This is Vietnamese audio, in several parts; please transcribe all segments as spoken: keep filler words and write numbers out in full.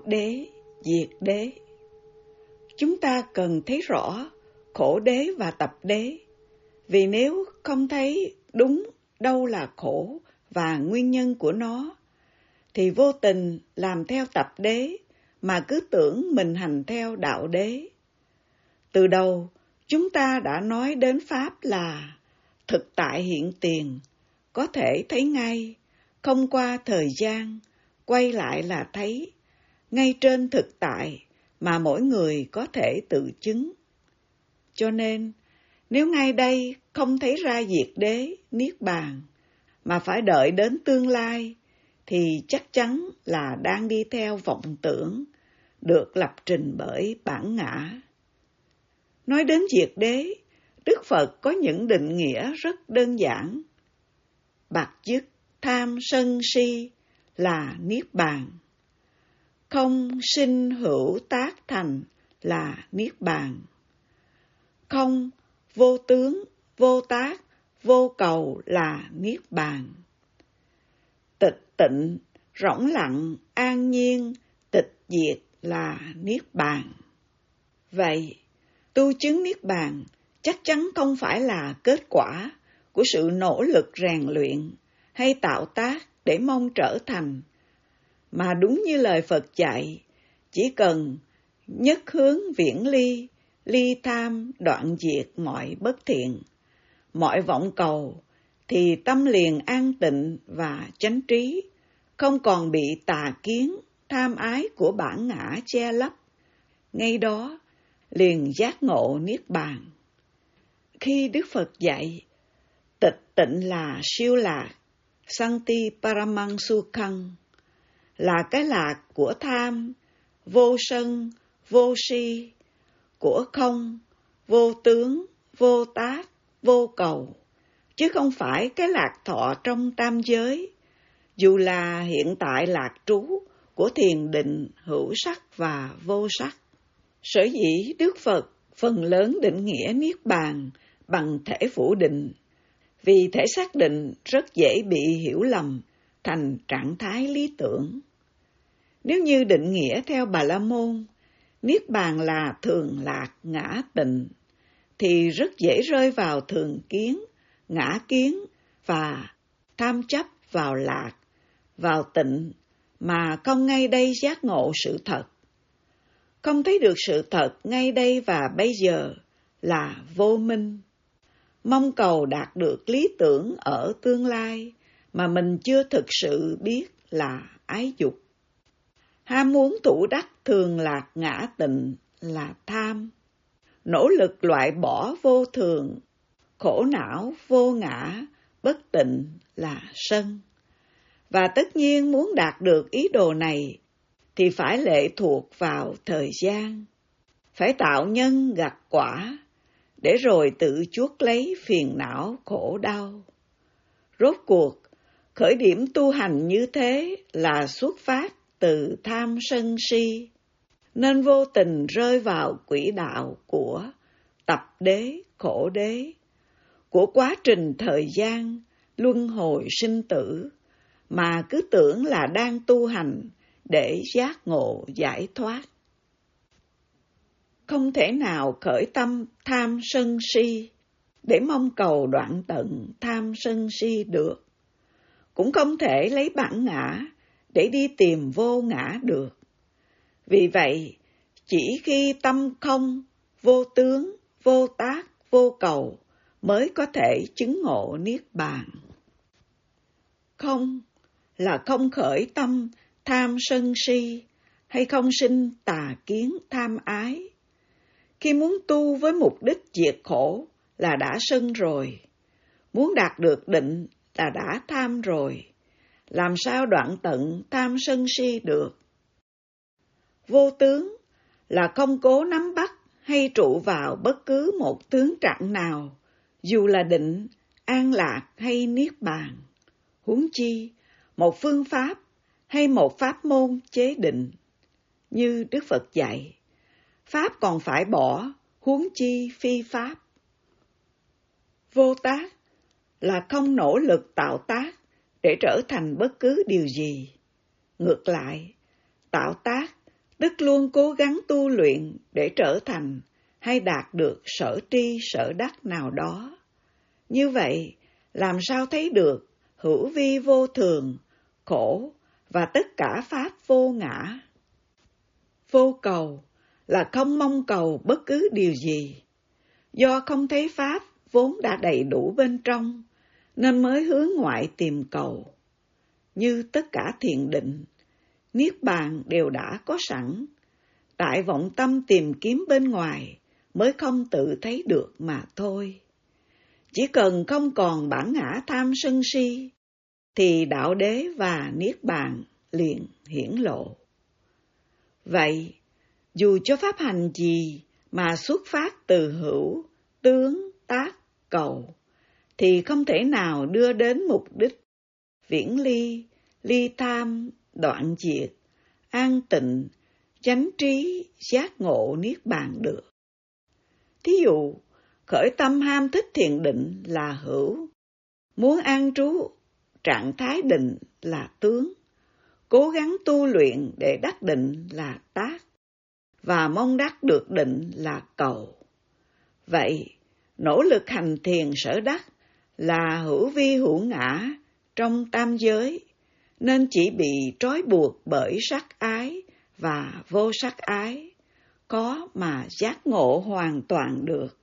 đạo đế, diệt đế. Chúng ta cần thấy rõ khổ đế và tập đế, vì nếu không thấy đúng đâu là khổ và nguyên nhân của nó, thì vô tình làm theo tập đế mà cứ tưởng mình hành theo đạo đế. Từ đầu, chúng ta đã nói đến Pháp là thực tại hiện tiền, có thể thấy ngay, không qua thời gian, quay lại là thấy, ngay trên thực tại mà mỗi người có thể tự chứng. Cho nên, nếu ngay đây không thấy ra diệt đế, niết bàn, mà phải đợi đến tương lai, thì chắc chắn là đang đi theo vọng tưởng, được lập trình bởi bản ngã. Nói đến diệt đế, Đức Phật có những định nghĩa rất đơn giản. Bạc dứt tham sân si là niết bàn. Không sinh hữu tác thành là niết bàn. Không vô tướng, vô tác, vô cầu là niết bàn. Tịch tịnh, rỗng lặng, an nhiên, tịch diệt là niết bàn. Vậy, tu chứng niết bàn chắc chắn không phải là kết quả của sự nỗ lực rèn luyện hay tạo tác để mong trở thành, mà đúng như lời Phật dạy, chỉ cần nhất hướng viễn ly, ly tham đoạn diệt mọi bất thiện, mọi vọng cầu, thì tâm liền an tịnh và chánh trí, không còn bị tà kiến, tham ái của bản ngã che lấp. Ngay đó, liền giác ngộ niết bàn. Khi Đức Phật dạy, tịch tịnh là siêu lạc, Santi Paramang Sukhang, là cái lạc của tham, vô sân, vô si, của không, vô tướng, vô tác, vô cầu, chứ không phải cái lạc thọ trong tam giới, dù là hiện tại lạc trú của thiền định hữu sắc và vô sắc. Sở dĩ Đức Phật phần lớn định nghĩa niết bàn bằng thể phủ định, vì thể xác định rất dễ bị hiểu lầm thành trạng thái lý tưởng. Nếu như định nghĩa theo Bà La Môn, niết bàn là thường lạc ngã tịnh, thì rất dễ rơi vào thường kiến, ngã kiến và tham chấp vào lạc, vào tịnh, mà không ngay đây giác ngộ sự thật. Không thấy được sự thật ngay đây và bây giờ là vô minh. Mong cầu đạt được lý tưởng ở tương lai mà mình chưa thực sự biết là ái dục. Ham muốn thủ đắc thường lạc ngã tịnh là tham. Nỗ lực loại bỏ vô thường, khổ não, vô ngã, bất tịnh là sân. Và tất nhiên muốn đạt được ý đồ này thì phải lệ thuộc vào thời gian, phải tạo nhân gặt quả, để rồi tự chuốc lấy phiền não khổ đau. Rốt cuộc, khởi điểm tu hành như thế là xuất phát từ tham sân si, nên vô tình rơi vào quỹ đạo của tập đế, khổ đế, của quá trình thời gian, luân hồi sinh tử, mà cứ tưởng là đang tu hành để giác ngộ giải thoát. Không thể nào khởi tâm tham sân si để mong cầu đoạn tận tham sân si được. Cũng không thể lấy bản ngã để đi tìm vô ngã được. Vì vậy, chỉ khi tâm không, vô tướng, vô tác, vô cầu mới có thể chứng ngộ niết bàn. Không là không khởi tâm tham sân si hay không sinh tà kiến tham ái. Khi muốn tu với mục đích diệt khổ là đã sân rồi, muốn đạt được định là đã tham rồi, làm sao đoạn tận tham sân si được? Vô tướng là không cố nắm bắt hay trụ vào bất cứ một tướng trạng nào, dù là định, an lạc hay niết bàn. Huống chi, một phương pháp hay một pháp môn chế định. Như Đức Phật dạy, pháp còn phải bỏ, huống chi phi pháp. Vô tác là không nỗ lực tạo tác để trở thành bất cứ điều gì. Ngược lại, tạo tác tức luôn cố gắng tu luyện để trở thành hay đạt được sở tri sở đắc nào đó. Như vậy, làm sao thấy được hữu vi vô thường, khổ và tất cả pháp vô ngã? Vô cầu là không mong cầu bất cứ điều gì. Do không thấy pháp vốn đã đầy đủ bên trong, nên mới hướng ngoại tìm cầu. Như tất cả thiền định, niết bàn đều đã có sẵn, tại vọng tâm tìm kiếm bên ngoài mới không tự thấy được mà thôi. Chỉ cần không còn bản ngã tham sân si, thì đạo đế và niết bàn liền hiển lộ. Vậy, dù cho pháp hành gì mà xuất phát từ hữu, tướng, tác, cầu, thì không thể nào đưa đến mục đích viễn ly, ly tham, đoạn diệt, an tịnh, chánh trí, giác ngộ niết bàn được. Thí dụ, khởi tâm ham thích thiền định là hữu, muốn an trú trạng thái định là tướng, cố gắng tu luyện để đắc định là tác, và mong đắc được định là cầu. Vậy, nỗ lực hành thiền sở đắc là hữu vi hữu ngã trong tam giới, nên chỉ bị trói buộc bởi sắc ái và vô sắc ái, có mà giác ngộ hoàn toàn được.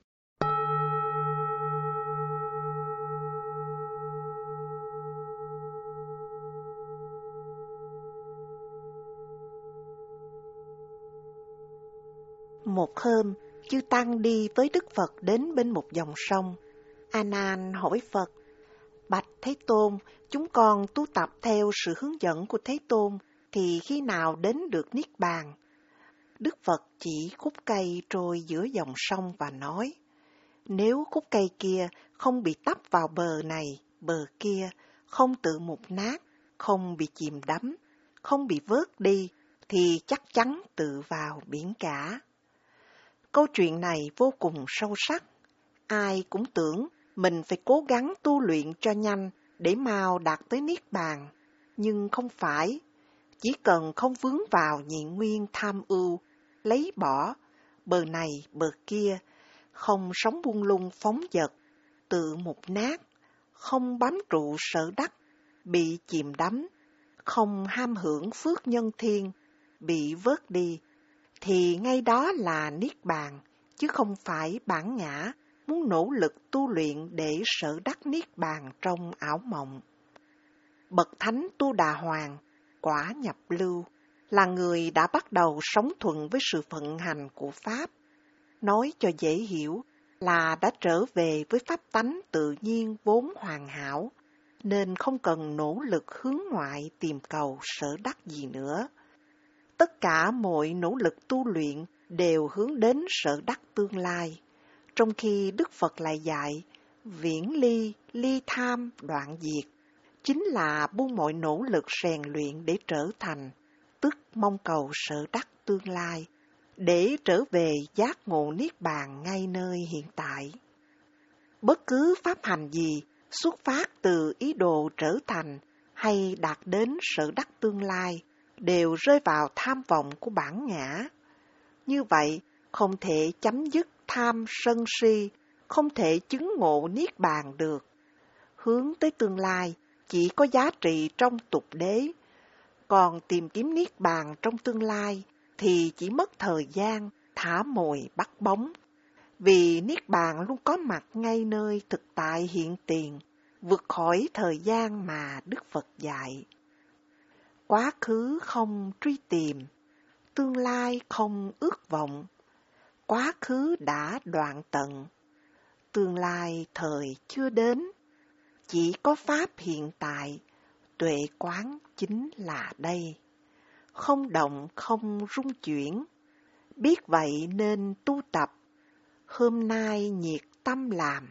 Một hôm, chư Tăng đi với Đức Phật đến bên một dòng sông. A Nan hỏi Phật: Bạch Thế Tôn, chúng con tu tập theo sự hướng dẫn của Thế Tôn, thì khi nào đến được Niết Bàn? Đức Phật chỉ khúc cây trôi giữa dòng sông và nói: Nếu khúc cây kia không bị tấp vào bờ này, bờ kia, không tự mục nát, không bị chìm đắm, không bị vớt đi, thì chắc chắn tự vào biển cả. Câu chuyện này vô cùng sâu sắc. Ai cũng tưởng mình phải cố gắng tu luyện cho nhanh để mau đạt tới Niết Bàn. Nhưng không phải. Chỉ cần không vướng vào nhị nguyên tham ưu, lấy bỏ, bờ này bờ kia, không sống buông lung phóng dật, tự mục nát, không bám trụ sở đắc, bị chìm đắm, không ham hưởng phước nhân thiên, bị vớt đi, thì ngay đó là Niết Bàn, chứ không phải bản ngã muốn nỗ lực tu luyện để sở đắc Niết Bàn trong ảo mộng. Bậc Thánh Tu Đà Hoàng, quả nhập lưu, là người đã bắt đầu sống thuận với sự vận hành của Pháp. Nói cho dễ hiểu là đã trở về với pháp tánh tự nhiên vốn hoàn hảo, nên không cần nỗ lực hướng ngoại tìm cầu sở đắc gì nữa. Tất cả mọi nỗ lực tu luyện đều hướng đến sở đắc tương lai, trong khi Đức Phật lại dạy viễn ly, ly tham, đoạn diệt, chính là buông mọi nỗ lực rèn luyện để trở thành, tức mong cầu sở đắc tương lai, để trở về giác ngộ Niết Bàn ngay nơi hiện tại. Bất cứ pháp hành gì xuất phát từ ý đồ trở thành hay đạt đến sở đắc tương lai đều rơi vào tham vọng của bản ngã. Như vậy, không thể chấm dứt tham sân si, không thể chứng ngộ Niết Bàn được. Hướng tới tương lai chỉ có giá trị trong tục đế, còn tìm kiếm Niết Bàn trong tương lai thì chỉ mất thời gian, thả mồi bắt bóng. Vì Niết Bàn luôn có mặt ngay nơi thực tại hiện tiền, vượt khỏi thời gian mà Đức Phật dạy. Quá khứ không truy tìm, tương lai không ước vọng. Quá khứ đã đoạn tận, tương lai thời chưa đến. Chỉ có pháp hiện tại, tuệ quán chính là đây. Không động không rung chuyển, biết vậy nên tu tập. Hôm nay nhiệt tâm làm,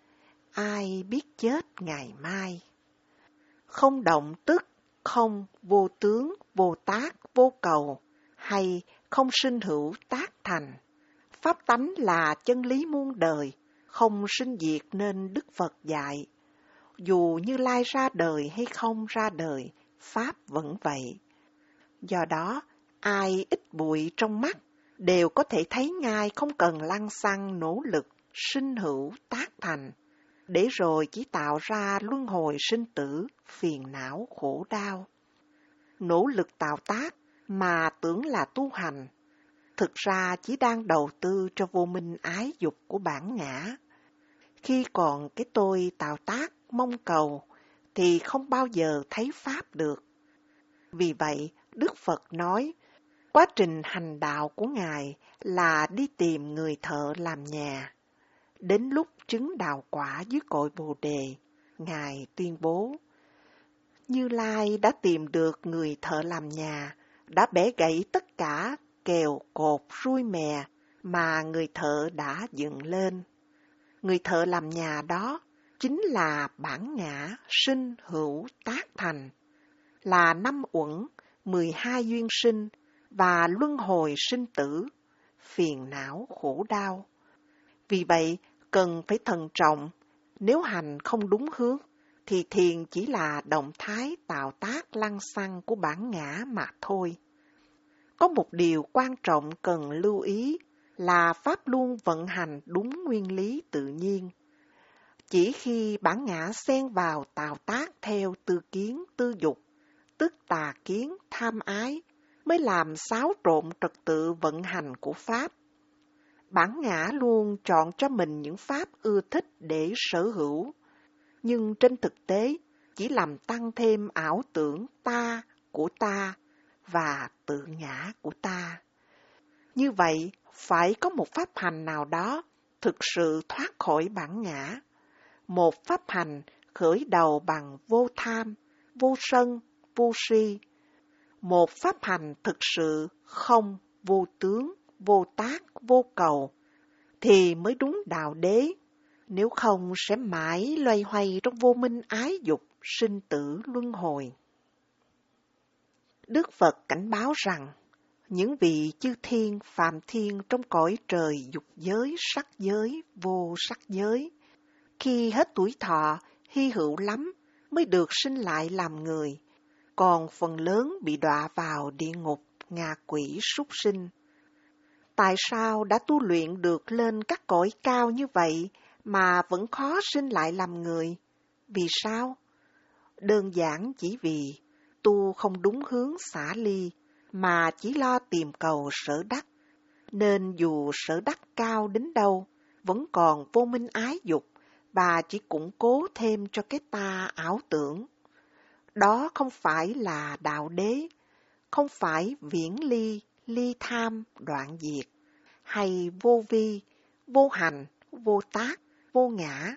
ai biết chết ngày mai. Không động tức, không vô tướng, vô tác, vô cầu, hay không sinh hữu tác thành. Pháp tánh là chân lý muôn đời, không sinh diệt nên Đức Phật dạy. Dù Như Lai ra đời hay không ra đời, Pháp vẫn vậy. Do đó, Ai ít bụi trong mắt đều có thể thấy ngay không cần lăng xăng nỗ lực, sinh hữu tác thành, để rồi chỉ tạo ra luân hồi sinh tử, phiền não khổ đau. Nỗ lực tạo tác mà tưởng là tu hành, thực ra chỉ đang đầu tư cho vô minh ái dục của bản ngã. Khi còn cái tôi tạo tác mong cầu, thì không bao giờ thấy Pháp được. Vì vậy, Đức Phật nói, quá trình hành đạo của Ngài là đi tìm người thợ làm nhà. Đến lúc chứng đạo quả dưới cội Bồ Đề, Ngài tuyên bố, Như Lai đã tìm được người thợ làm nhà, đã bẻ gãy tất cả kèo cột rui mè mà người thợ đã dựng lên. Người thợ làm nhà đó chính là bản ngã sinh hữu tác thành, là năm uẩn, mười hai duyên sinh và luân hồi sinh tử, phiền não khổ đau. Vì vậy, cần phải thận trọng, nếu hành không đúng hướng, thì thiền chỉ là động thái tạo tác lăng xăng của bản ngã mà thôi. Có một điều quan trọng cần lưu ý là Pháp luôn vận hành đúng nguyên lý tự nhiên. Chỉ khi bản ngã xen vào tạo tác theo tư kiến, tư dục, tức tà kiến, tham ái, mới làm xáo trộn trật tự vận hành của Pháp. Bản ngã luôn chọn cho mình những Pháp ưa thích để sở hữu, nhưng trên thực tế chỉ làm tăng thêm ảo tưởng ta của ta và tự ngã của ta. Như vậy, phải có một pháp hành nào đó thực sự thoát khỏi bản ngã. Một pháp hành khởi đầu bằng vô tham, vô sân, vô si. Một pháp hành thực sự không, vô tướng, vô tác, vô cầu, thì mới đúng đạo đế. Nếu không sẽ mãi loay hoay trong vô minh ái dục, sinh tử luân hồi. Đức Phật cảnh báo rằng, những vị chư thiên, phàm thiên trong cõi trời dục giới, sắc giới, vô sắc giới, khi hết tuổi thọ, hy hữu lắm mới được sinh lại làm người, còn phần lớn bị đọa vào địa ngục, ngạ quỷ, súc sinh. Tại sao đã tu luyện được lên các cõi cao như vậy mà vẫn khó sinh lại làm người? Vì sao? Đơn giản chỉ vì tu không đúng hướng xả ly, mà chỉ lo tìm cầu sở đắc, nên dù sở đắc cao đến đâu, vẫn còn vô minh ái dục, và chỉ củng cố thêm cho cái ta ảo tưởng. Đó không phải là đạo đế, không phải viễn ly, ly tham, đoạn diệt, hay vô vi, vô hành, vô tác, vô ngã.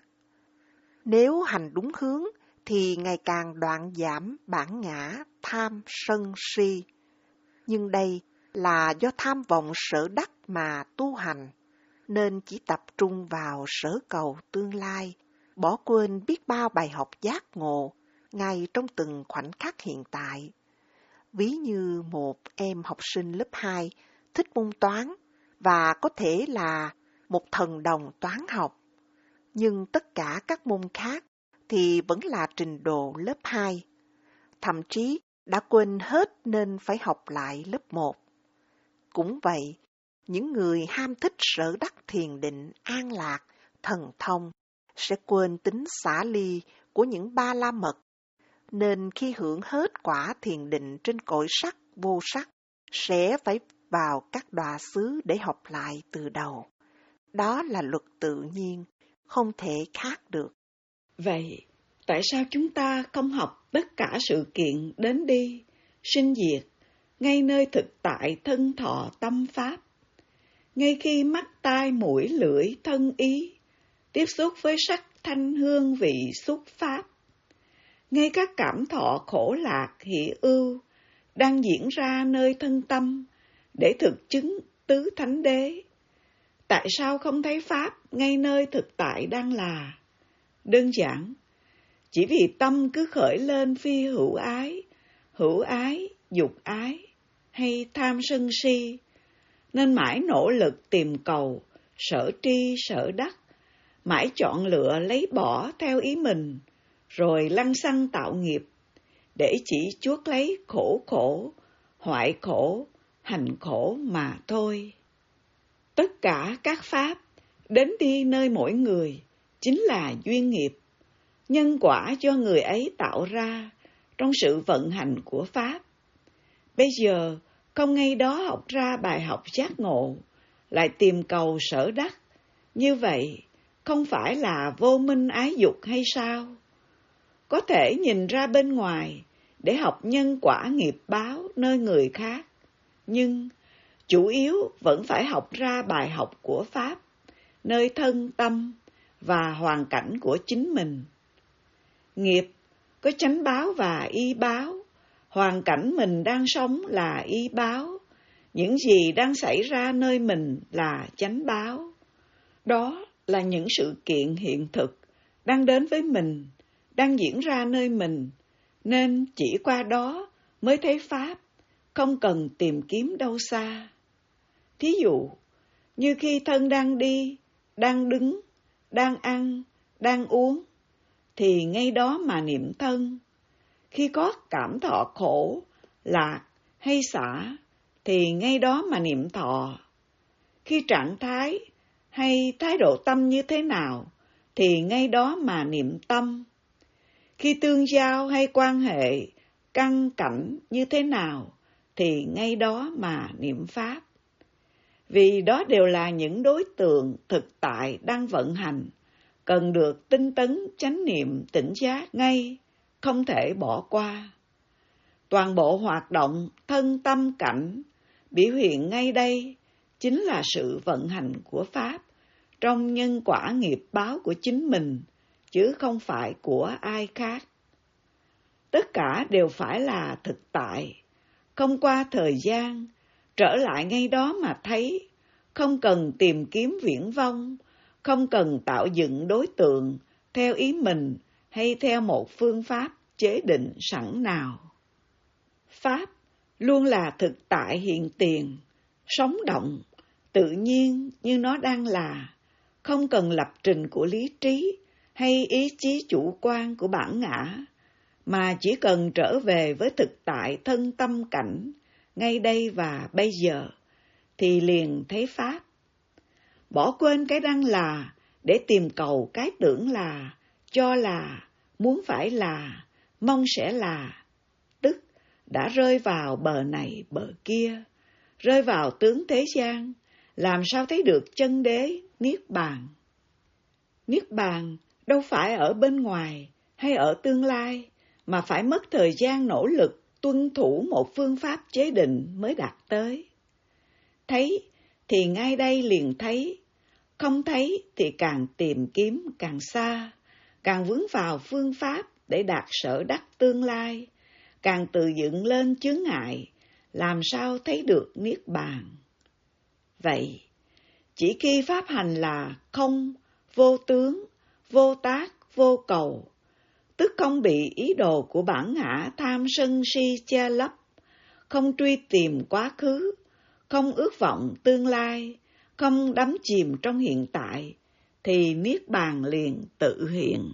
Nếu hành đúng hướng, thì ngày càng đoạn giảm bản ngã, tham, sân, si. Nhưng đây là do tham vọng sở đắc mà tu hành, nên chỉ tập trung vào sở cầu tương lai, bỏ quên biết bao bài học giác ngộ ngay trong từng khoảnh khắc hiện tại. Ví như một em học sinh lớp hai thích môn toán và có thể là một thần đồng toán học, nhưng tất cả các môn khác thì vẫn là trình độ lớp hai, thậm chí đã quên hết nên phải học lại lớp một. Cũng vậy, những người ham thích sở đắc thiền định, an lạc, thần thông sẽ quên tính xả ly của những ba la mật, nên khi hưởng hết quả thiền định trên cõi sắc, vô sắc, sẽ phải vào các đọa xứ để học lại từ đầu. Đó là luật tự nhiên, không thể khác được. Vậy, tại sao chúng ta không học tất cả sự kiện đến đi, sinh diệt, ngay nơi thực tại thân thọ tâm pháp? Ngay khi mắt tai mũi lưỡi thân ý tiếp xúc với sắc thanh hương vị xúc pháp, ngay các cảm thọ khổ lạc hỷ ưu đang diễn ra nơi thân tâm để thực chứng tứ thánh đế, tại sao không thấy pháp ngay nơi thực tại đang là? Đơn giản, chỉ vì tâm cứ khởi lên phi hữu ái, hữu ái, dục ái hay tham sân si, nên mãi nỗ lực tìm cầu, sở tri sở đắc, mãi chọn lựa lấy bỏ theo ý mình, rồi lăng xăng tạo nghiệp, để chỉ chuốc lấy khổ khổ, hoại khổ, hành khổ mà thôi. Tất cả các pháp đến đi nơi mỗi người chính là duyên nghiệp, nhân quả do người ấy tạo ra trong sự vận hành của pháp. Bây giờ không ngay đó học ra bài học giác ngộ, lại tìm cầu sở đắc, như vậy không phải là vô minh ái dục hay sao? Có thể nhìn ra bên ngoài để học nhân quả nghiệp báo nơi người khác, nhưng chủ yếu vẫn phải học ra bài học của pháp nơi thân tâm và hoàn cảnh của chính mình. Nghiệp có chánh báo và y báo, hoàn cảnh mình đang sống là y báo, những gì đang xảy ra nơi mình là chánh báo. Đó là những sự kiện hiện thực đang đến với mình, đang diễn ra nơi mình, nên chỉ qua đó mới thấy pháp, không cần tìm kiếm đâu xa. Thí dụ, như khi thân đang đi, đang đứng, đang ăn, đang uống, thì ngay đó mà niệm thân. Khi có cảm thọ khổ, lạc hay xả, thì ngay đó mà niệm thọ. Khi trạng thái hay thái độ tâm như thế nào, thì ngay đó mà niệm tâm. Khi tương giao hay quan hệ, căn cảnh như thế nào, thì ngay đó mà niệm pháp. Vì đó đều là những đối tượng thực tại đang vận hành, cần được tinh tấn chánh niệm tỉnh giác ngay, không thể bỏ qua. Toàn bộ hoạt động thân tâm cảnh biểu hiện ngay đây chính là sự vận hành của pháp trong nhân quả nghiệp báo của chính mình, chứ không phải của ai khác. Tất cả đều phải là thực tại, không qua thời gian, trở lại ngay đó mà thấy, không cần tìm kiếm viễn vông, không cần tạo dựng đối tượng theo ý mình hay theo một phương pháp chế định sẵn nào. Pháp luôn là thực tại hiện tiền, sống động, tự nhiên như nó đang là, không cần lập trình của lý trí hay ý chí chủ quan của bản ngã, mà chỉ cần trở về với thực tại thân tâm cảnh, ngay đây và bây giờ, thì liền thấy pháp. Bỏ quên cái đang là, để tìm cầu cái tưởng là, cho là, muốn phải là, mong sẽ là, tức đã rơi vào bờ này bờ kia, rơi vào tướng thế gian, làm sao thấy được chân đế, niết bàn. Niết bàn đâu phải ở bên ngoài hay ở tương lai, mà phải mất thời gian nỗ lực tuân thủ một phương pháp chế định mới đạt tới. Thấy thì ngay đây liền thấy, không thấy thì càng tìm kiếm càng xa, càng vướng vào phương pháp để đạt sở đắc tương lai, càng tự dựng lên chướng ngại, làm sao thấy được niết bàn. Vậy, chỉ khi pháp hành là không, vô tướng, vô tác, vô cầu, tức không bị ý đồ của bản ngã tham sân si che lấp, không truy tìm quá khứ, không ước vọng tương lai, không đắm chìm trong hiện tại, thì niết bàn liền tự hiện.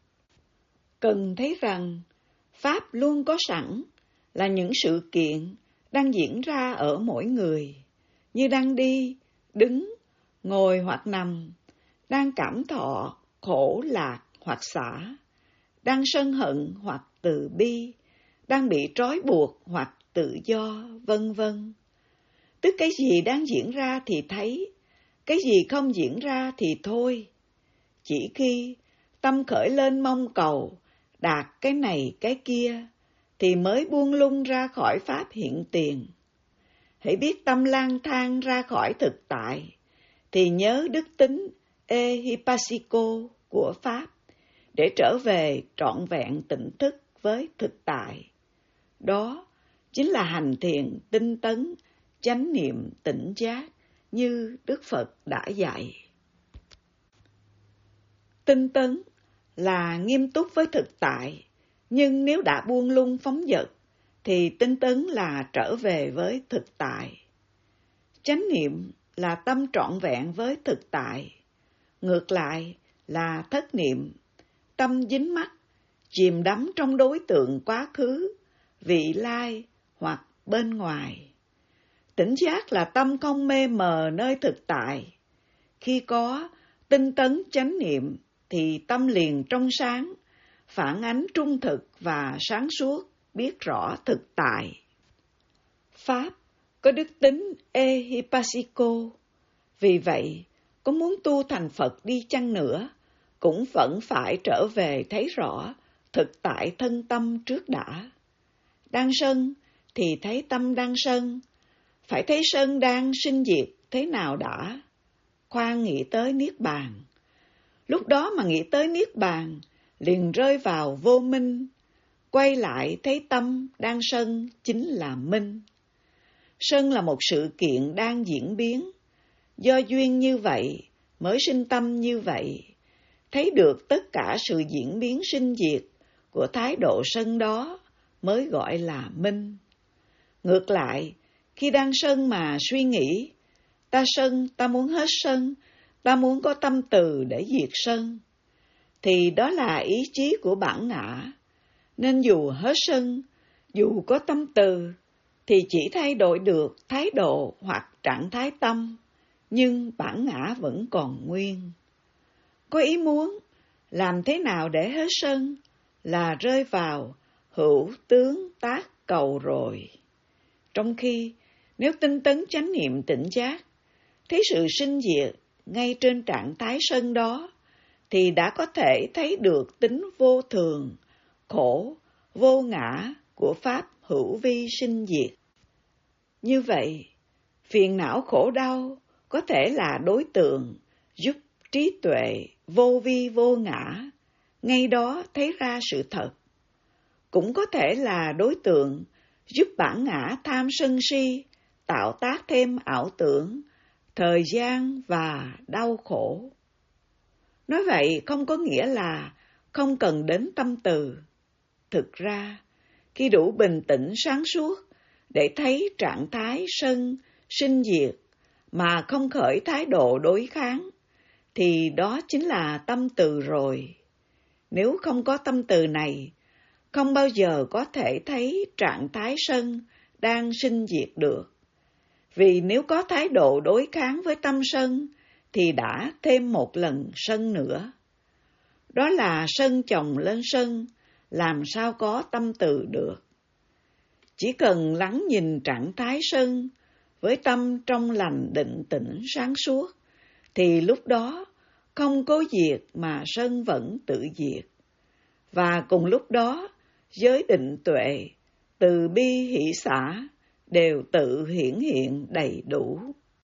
Cần thấy rằng, pháp luôn có sẵn, là những sự kiện đang diễn ra ở mỗi người, như đang đi, đứng, ngồi hoặc nằm, đang cảm thọ, khổ lạc hoặc xả, đang sân hận hoặc từ bi, đang bị trói buộc hoặc tự do, vân vân. Tức cái gì đang diễn ra thì thấy, cái gì không diễn ra thì thôi. Chỉ khi tâm khởi lên mong cầu, đạt cái này cái kia, thì mới buông lung ra khỏi pháp hiện tiền. Hãy biết tâm lang thang ra khỏi thực tại, thì nhớ đức tính ehipassiko của pháp, để trở về trọn vẹn tỉnh thức với thực tại. Đó chính là hành thiền tinh tấn, chánh niệm tỉnh giác như Đức Phật đã dạy. Tinh tấn là nghiêm túc với thực tại, nhưng nếu đã buông lung phóng dật, thì tinh tấn là trở về với thực tại. Chánh niệm là tâm trọn vẹn với thực tại, ngược lại là thất niệm, tâm dính mắc, chìm đắm trong đối tượng quá khứ, vị lai hoặc bên ngoài. Tỉnh giác là tâm không mê mờ nơi thực tại. Khi có tinh tấn chánh niệm thì tâm liền trong sáng, phản ánh trung thực và sáng suốt, biết rõ thực tại. Pháp có đức tính ehipassiko. Vì vậy, có muốn tu thành Phật đi chăng nữa, cũng vẫn phải trở về thấy rõ thực tại thân tâm trước đã. Đang sân thì thấy tâm đang sân, phải thấy sân đang sinh diệt thế nào đã. Khoan nghĩ tới Niết Bàn. Lúc đó mà nghĩ tới Niết Bàn, liền rơi vào vô minh, quay lại thấy tâm đang sân chính là minh. Sân là một sự kiện đang diễn biến, do duyên như vậy mới sinh tâm như vậy. Thấy được tất cả sự diễn biến sinh diệt của thái độ sân đó mới gọi là minh. Ngược lại, khi đang sân mà suy nghĩ, ta sân, ta muốn hết sân, ta muốn có tâm từ để diệt sân, thì đó là ý chí của bản ngã. Nên dù hết sân, dù có tâm từ, thì chỉ thay đổi được thái độ hoặc trạng thái tâm, nhưng bản ngã vẫn còn nguyên. Có ý muốn làm thế nào để hết sân là rơi vào hữu tướng tác cầu rồi. Trong khi nếu tinh tấn chánh niệm tỉnh giác, thấy sự sinh diệt ngay trên trạng thái sân đó, thì đã có thể thấy được tính vô thường, khổ, vô ngã của pháp hữu vi sinh diệt. Như vậy, phiền não khổ đau có thể là đối tượng giúp trí tuệ vô vi vô ngã ngay đó thấy ra sự thật. Cũng có thể là đối tượng giúp bản ngã tham sân si tạo tác thêm ảo tưởng, thời gian và đau khổ. Nói vậy không có nghĩa là không cần đến tâm từ. Thực ra, khi đủ bình tĩnh sáng suốt để thấy trạng thái sân, sinh diệt mà không khởi thái độ đối kháng, thì đó chính là tâm từ rồi. Nếu không có tâm từ này, không bao giờ có thể thấy trạng thái sân đang sinh diệt được. Vì nếu có thái độ đối kháng với tâm sân, thì đã thêm một lần sân nữa. Đó là sân chồng lên sân, làm sao có tâm từ được. Chỉ cần lắng nhìn trạng thái sân với tâm trong lành định tĩnh sáng suốt, thì lúc đó không cố diệt mà sân vẫn tự diệt. Và cùng lúc đó, giới định tuệ, từ bi hỷ xả đều tự hiển hiện đầy đủ.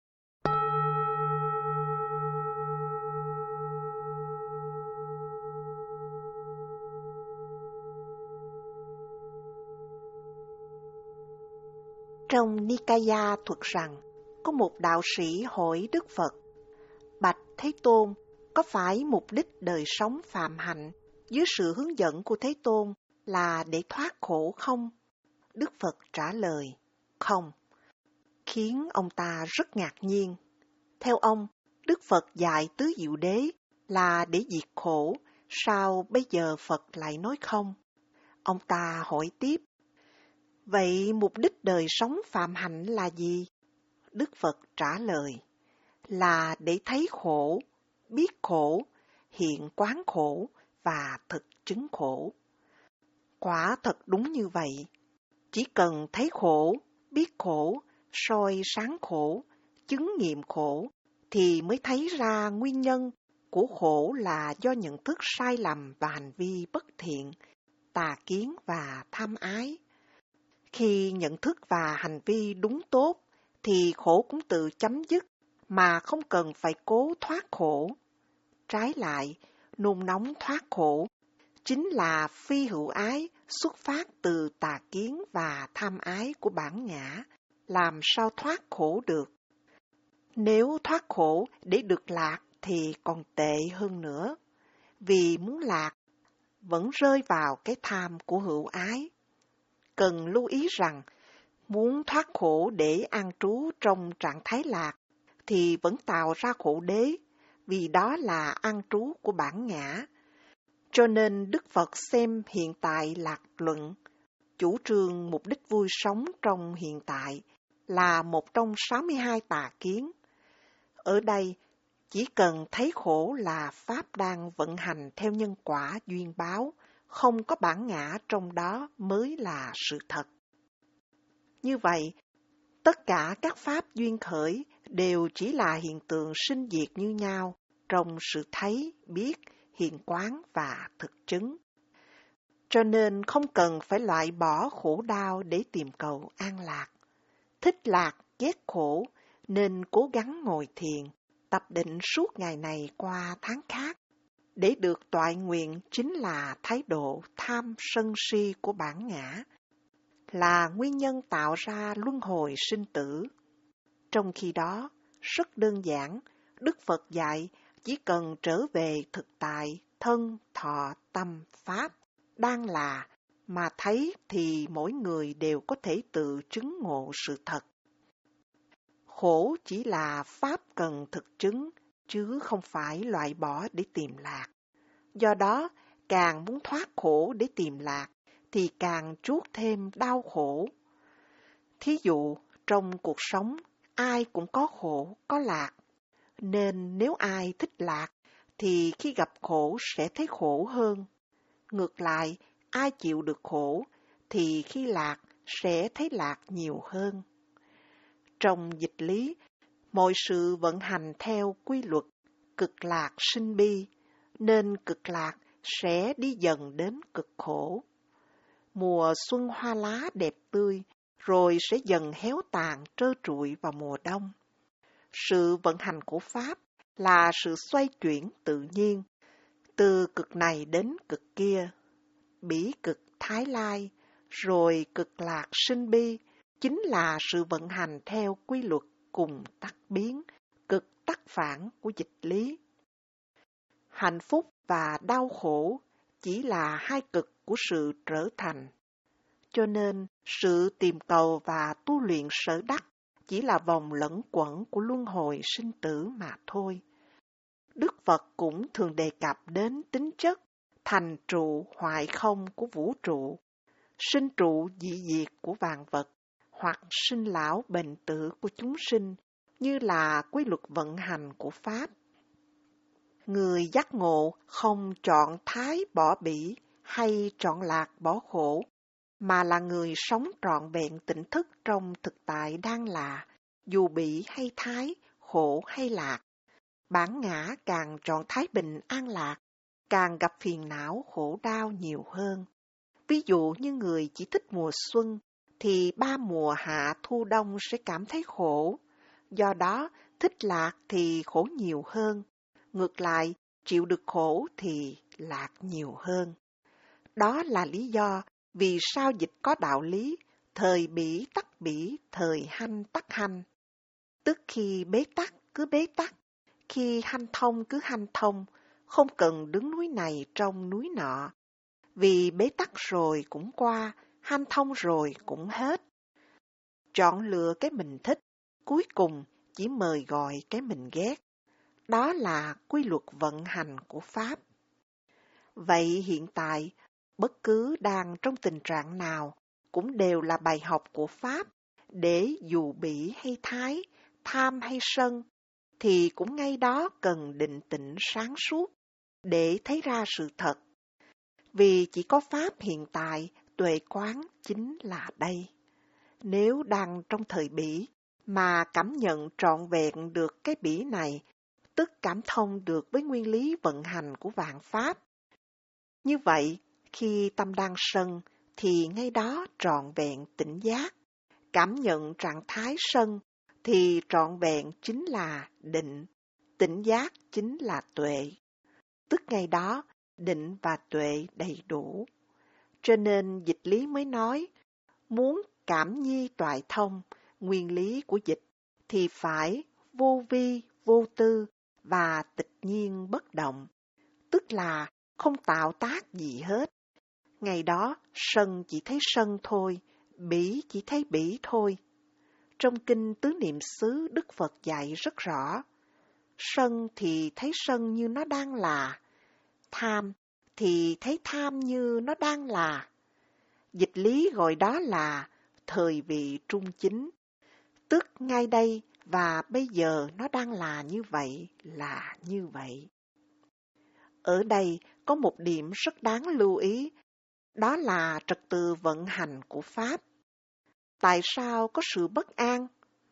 Trong Nikaya thuật rằng, có một đạo sĩ hỏi Đức Phật: Bạch Thế Tôn, có phải mục đích đời sống phạm hạnh dưới sự hướng dẫn của Thế Tôn là để thoát khổ không? Đức Phật trả lời: Không. Khiến ông ta rất ngạc nhiên. Theo ông, Đức Phật dạy tứ diệu đế là để diệt khổ, sao bây giờ Phật lại nói không? Ông ta hỏi tiếp: Vậy mục đích đời sống phạm hạnh là gì? Đức Phật trả lời: Là để thấy khổ, biết khổ, hiện quán khổ và thực chứng khổ. Quả thật đúng như vậy. Chỉ cần thấy khổ, biết khổ, soi sáng khổ, chứng nghiệm khổ, thì mới thấy ra nguyên nhân của khổ là do nhận thức sai lầm và hành vi bất thiện, tà kiến và tham ái. Khi nhận thức và hành vi đúng tốt, thì khổ cũng tự chấm dứt, mà không cần phải cố thoát khổ. Trái lại, nôn nóng thoát khổ chính là phi hữu ái xuất phát từ tà kiến và tham ái của bản ngã, làm sao thoát khổ được. Nếu thoát khổ để được lạc thì còn tệ hơn nữa, vì muốn lạc vẫn rơi vào cái tham của hữu ái. Cần lưu ý rằng, muốn thoát khổ để an trú trong trạng thái lạc thì vẫn tạo ra khổ đế, vì đó là an trú của bản ngã. Cho nên Đức Phật xem hiện tại lạc luận, chủ trương mục đích vui sống trong hiện tại là một trong sáu mươi hai tà kiến. Ở đây, chỉ cần thấy khổ là Pháp đang vận hành theo nhân quả duyên báo, không có bản ngã trong đó mới là sự thật. Như vậy, tất cả các Pháp duyên khởi đều chỉ là hiện tượng sinh diệt như nhau trong sự thấy, biết, hiện quán và thực chứng. Cho nên không cần phải loại bỏ khổ đau để tìm cầu an lạc. Thích lạc, ghét khổ, nên cố gắng ngồi thiền, tập định suốt ngày này qua tháng khác. Để được toại nguyện chính là thái độ tham sân si của bản ngã, là nguyên nhân tạo ra luân hồi sinh tử. Trong khi đó, rất đơn giản, Đức Phật dạy chỉ cần trở về thực tại, thân, thọ, tâm, pháp, đang là, mà thấy thì mỗi người đều có thể tự chứng ngộ sự thật. Khổ chỉ là Pháp cần thực chứng, chứ không phải loại bỏ để tìm lạc. Do đó, càng muốn thoát khổ để tìm lạc, thì càng chuốc thêm đau khổ. Thí dụ, trong cuộc sống, ai cũng có khổ, có lạc. Nên nếu ai thích lạc, thì khi gặp khổ sẽ thấy khổ hơn. Ngược lại, ai chịu được khổ, thì khi lạc sẽ thấy lạc nhiều hơn. Trong dịch lý, mọi sự vận hành theo quy luật cực lạc sinh bi, nên cực lạc sẽ đi dần đến cực khổ. Mùa xuân hoa lá đẹp tươi, rồi sẽ dần héo tàn trơ trụi vào mùa đông. Sự vận hành của Pháp là sự xoay chuyển tự nhiên, từ cực này đến cực kia, bỉ cực thái lai, rồi cực lạc sinh bi, chính là sự vận hành theo quy luật cùng tắc biến, cực tắc phản của dịch lý. Hạnh phúc và đau khổ chỉ là hai cực của sự trở thành. Cho nên, sự tìm cầu và tu luyện sở đắc chỉ là vòng lẫn quẩn của luân hồi sinh tử mà thôi. Đức Phật cũng thường đề cập đến tính chất thành trụ hoại không của vũ trụ, sinh trụ dị diệt của vạn vật, hoặc sinh lão bệnh tử của chúng sinh, như là quy luật vận hành của Pháp. Người giác ngộ không chọn thái bỏ bỉ hay chọn lạc bỏ khổ, mà là người sống trọn vẹn tỉnh thức trong thực tại đang là, dù bỉ hay thái, khổ hay lạc. Bản ngã càng chọn thái bình an lạc, càng gặp phiền não khổ đau nhiều hơn. Ví dụ như người chỉ thích mùa xuân, thì ba mùa hạ thu đông sẽ cảm thấy khổ. Do đó, thích lạc thì khổ nhiều hơn. Ngược lại, chịu được khổ thì lạc nhiều hơn. Đó là lý do vì sao dịch có đạo lý, thời bỉ tắc bỉ, thời hanh tắc hanh. Tức khi bế tắc cứ bế tắc, khi hanh thông cứ hanh thông, không cần đứng núi này trong núi nọ. Vì bế tắc rồi cũng qua, hanh thông rồi cũng hết. Chọn lựa cái mình thích, cuối cùng chỉ mời gọi cái mình ghét. Đó là quy luật vận hành của Pháp. Vậy hiện tại, bất cứ đang trong tình trạng nào, cũng đều là bài học của Pháp, để dù bỉ hay thái, tham hay sân, thì cũng ngay đó cần định tĩnh sáng suốt, để thấy ra sự thật. Vì chỉ có Pháp hiện tại, tuệ quán chính là đây. Nếu đang trong thời bỉ, mà cảm nhận trọn vẹn được cái bỉ này, tức cảm thông được với nguyên lý vận hành của vạn Pháp. Như vậy, khi tâm đang sân, thì ngay đó trọn vẹn tỉnh giác. Cảm nhận trạng thái sân, thì trọn vẹn chính là định, tỉnh giác chính là tuệ. Tức ngay đó, định và tuệ đầy đủ. Cho nên dịch lý mới nói, muốn cảm nhi toại thông, nguyên lý của dịch, thì phải vô vi, vô tư và tịch nhiên bất động. Tức là không tạo tác gì hết. Ngày đó, sân chỉ thấy sân thôi, bỉ chỉ thấy bỉ thôi. Trong kinh Tứ Niệm xứ, Đức Phật dạy rất rõ. Sân thì thấy sân như nó đang là, tham thì thấy tham như nó đang là. Dịch lý gọi đó là thời vị trung chính. Tức ngay đây và bây giờ nó đang là như vậy, là như vậy. Ở đây có một điểm rất đáng lưu ý, đó là trật tự vận hành của Pháp. Tại sao có sự bất an?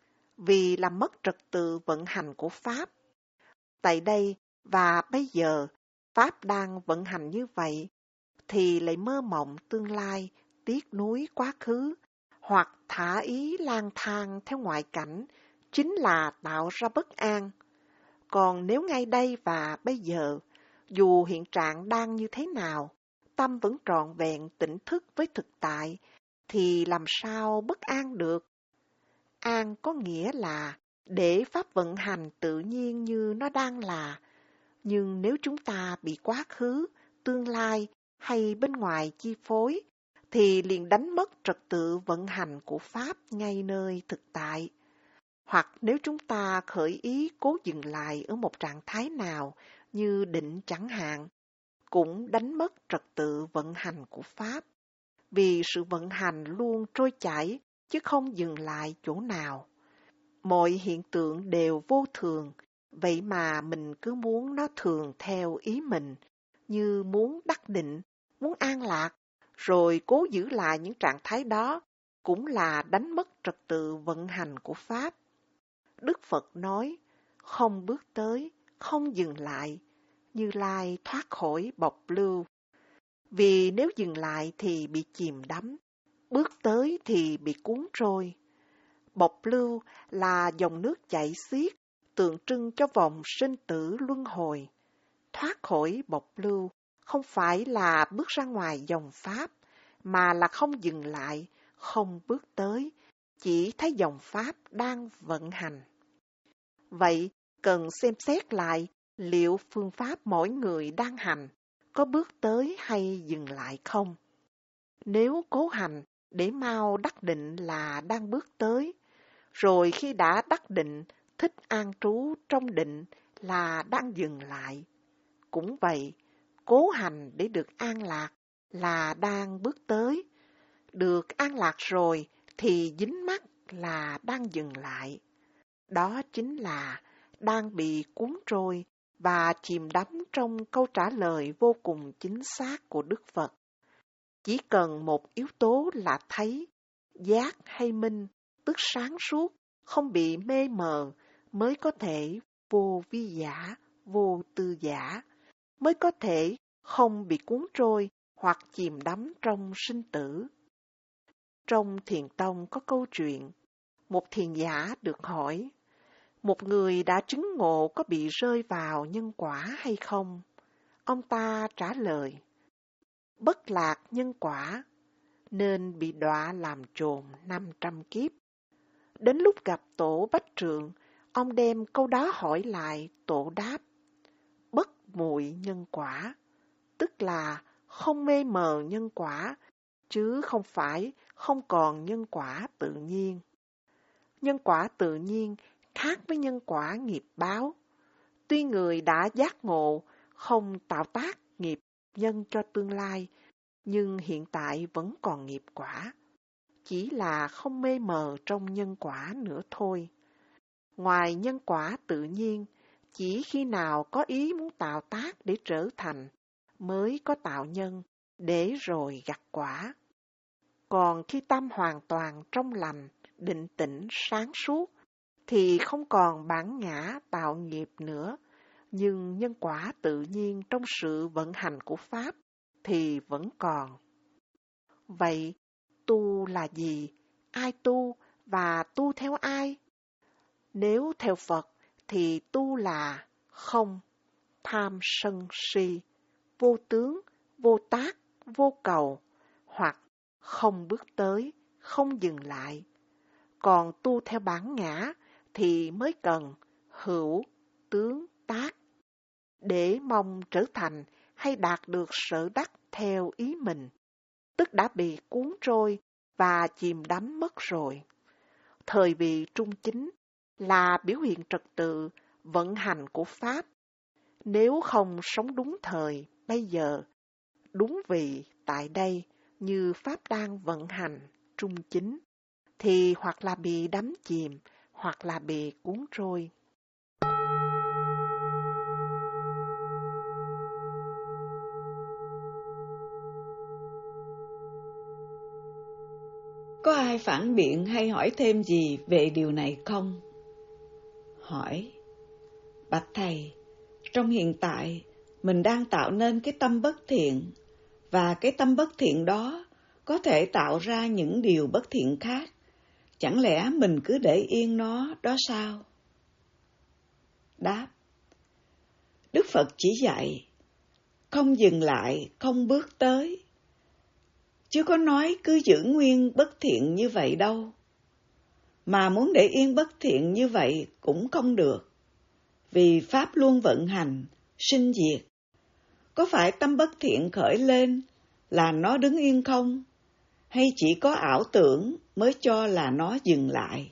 Vì làm mất trật tự vận hành của Pháp. Tại đây và bây giờ, Pháp đang vận hành như vậy, thì lại mơ mộng tương lai, tiếc nuối quá khứ, hoặc thả ý lang thang theo ngoại cảnh, chính là tạo ra bất an. Còn nếu ngay đây và bây giờ, dù hiện trạng đang như thế nào, tâm vẫn trọn vẹn tỉnh thức với thực tại, thì làm sao bất an được? An có nghĩa là để Pháp vận hành tự nhiên như nó đang là. Nhưng nếu chúng ta bị quá khứ, tương lai hay bên ngoài chi phối, thì liền đánh mất trật tự vận hành của Pháp ngay nơi thực tại. Hoặc nếu chúng ta khởi ý cố dừng lại ở một trạng thái nào như định chẳng hạn, cũng đánh mất trật tự vận hành của Pháp. Vì sự vận hành luôn trôi chảy, chứ không dừng lại chỗ nào. Mọi hiện tượng đều vô thường, vậy mà mình cứ muốn nó thường theo ý mình, như muốn đắc định, muốn an lạc, rồi cố giữ lại những trạng thái đó, cũng là đánh mất trật tự vận hành của Pháp. Đức Phật nói, không bước tới, không dừng lại, Như Lai thoát khỏi bọc lưu. Vì nếu dừng lại thì bị chìm đắm, bước tới thì bị cuốn trôi. Bọc lưu là dòng nước chảy xiết, tượng trưng cho vòng sinh tử luân hồi. Thoát khỏi bọc lưu không phải là bước ra ngoài dòng Pháp, mà là không dừng lại, không bước tới, chỉ thấy dòng Pháp đang vận hành. Vậy, cần xem xét lại liệu phương pháp mỗi người đang hành có bước tới hay dừng lại không? Nếu cố hành để mau đắc định là đang bước tới, rồi khi đã đắc định thích an trú trong định là đang dừng lại. Cũng vậy, cố hành để được an lạc là đang bước tới, được an lạc rồi thì dính mắc là đang dừng lại. Đó chính là đang bị cuốn trôi và chìm đắm trong câu trả lời vô cùng chính xác của Đức Phật. Chỉ cần một yếu tố là thấy, giác hay minh, tức sáng suốt, không bị mê mờ, mới có thể vô vi giả, vô tư giả, mới có thể không bị cuốn trôi hoặc chìm đắm trong sinh tử. Trong Thiền Tông có câu chuyện, một thiền giả được hỏi, một người đã chứng ngộ có bị rơi vào nhân quả hay không? Ông ta trả lời, bất lạc nhân quả, nên bị đọa làm trồn năm trăm kiếp. Đến lúc gặp Tổ Bách Trượng, ông đem câu đó hỏi lại, Tổ đáp, bất muội nhân quả, tức là không mê mờ nhân quả, chứ không phải không còn nhân quả tự nhiên. Nhân quả tự nhiên khác với nhân quả nghiệp báo. Tuy người đã giác ngộ, không tạo tác nghiệp nhân cho tương lai, nhưng hiện tại vẫn còn nghiệp quả. Chỉ là không mê mờ trong nhân quả nữa thôi. Ngoài nhân quả tự nhiên, chỉ khi nào có ý muốn tạo tác để trở thành, mới có tạo nhân, để rồi gặt quả. Còn khi tâm hoàn toàn trong lành, định tĩnh, sáng suốt, thì không còn bản ngã tạo nghiệp nữa, nhưng nhân quả tự nhiên trong sự vận hành của Pháp thì vẫn còn. Vậy, tu là gì? Ai tu và tu theo ai? Nếu theo Phật thì tu là không, tham sân si, vô tướng, vô tác, vô cầu, hoặc không bước tới, không dừng lại. Còn tu theo bản ngã thì mới cần hữu, tướng, tác, để mong trở thành hay đạt được sở đắc theo ý mình, tức đã bị cuốn trôi và chìm đắm mất rồi. Thời vị trung chính là biểu hiện trật tự, vận hành của Pháp. Nếu không sống đúng thời, bây giờ, đúng vị tại đây, như Pháp đang vận hành, trung chính, thì hoặc là bị đắm chìm, hoặc là bị cuốn trôi. Có ai phản biện hay hỏi thêm gì về điều này không? Hỏi: Bạch Thầy, trong hiện tại, mình đang tạo nên cái tâm bất thiện, và cái tâm bất thiện đó có thể tạo ra những điều bất thiện khác. Chẳng lẽ mình cứ để yên nó đó sao? Đáp: Đức Phật chỉ dạy, không dừng lại, không bước tới. Chứ có nói cứ giữ nguyên bất thiện như vậy đâu. Mà muốn để yên bất thiện như vậy cũng không được. Vì Pháp luôn vận hành, sinh diệt. Có phải tâm bất thiện khởi lên là nó đứng yên không? Hay chỉ có ảo tưởng mới cho là nó dừng lại?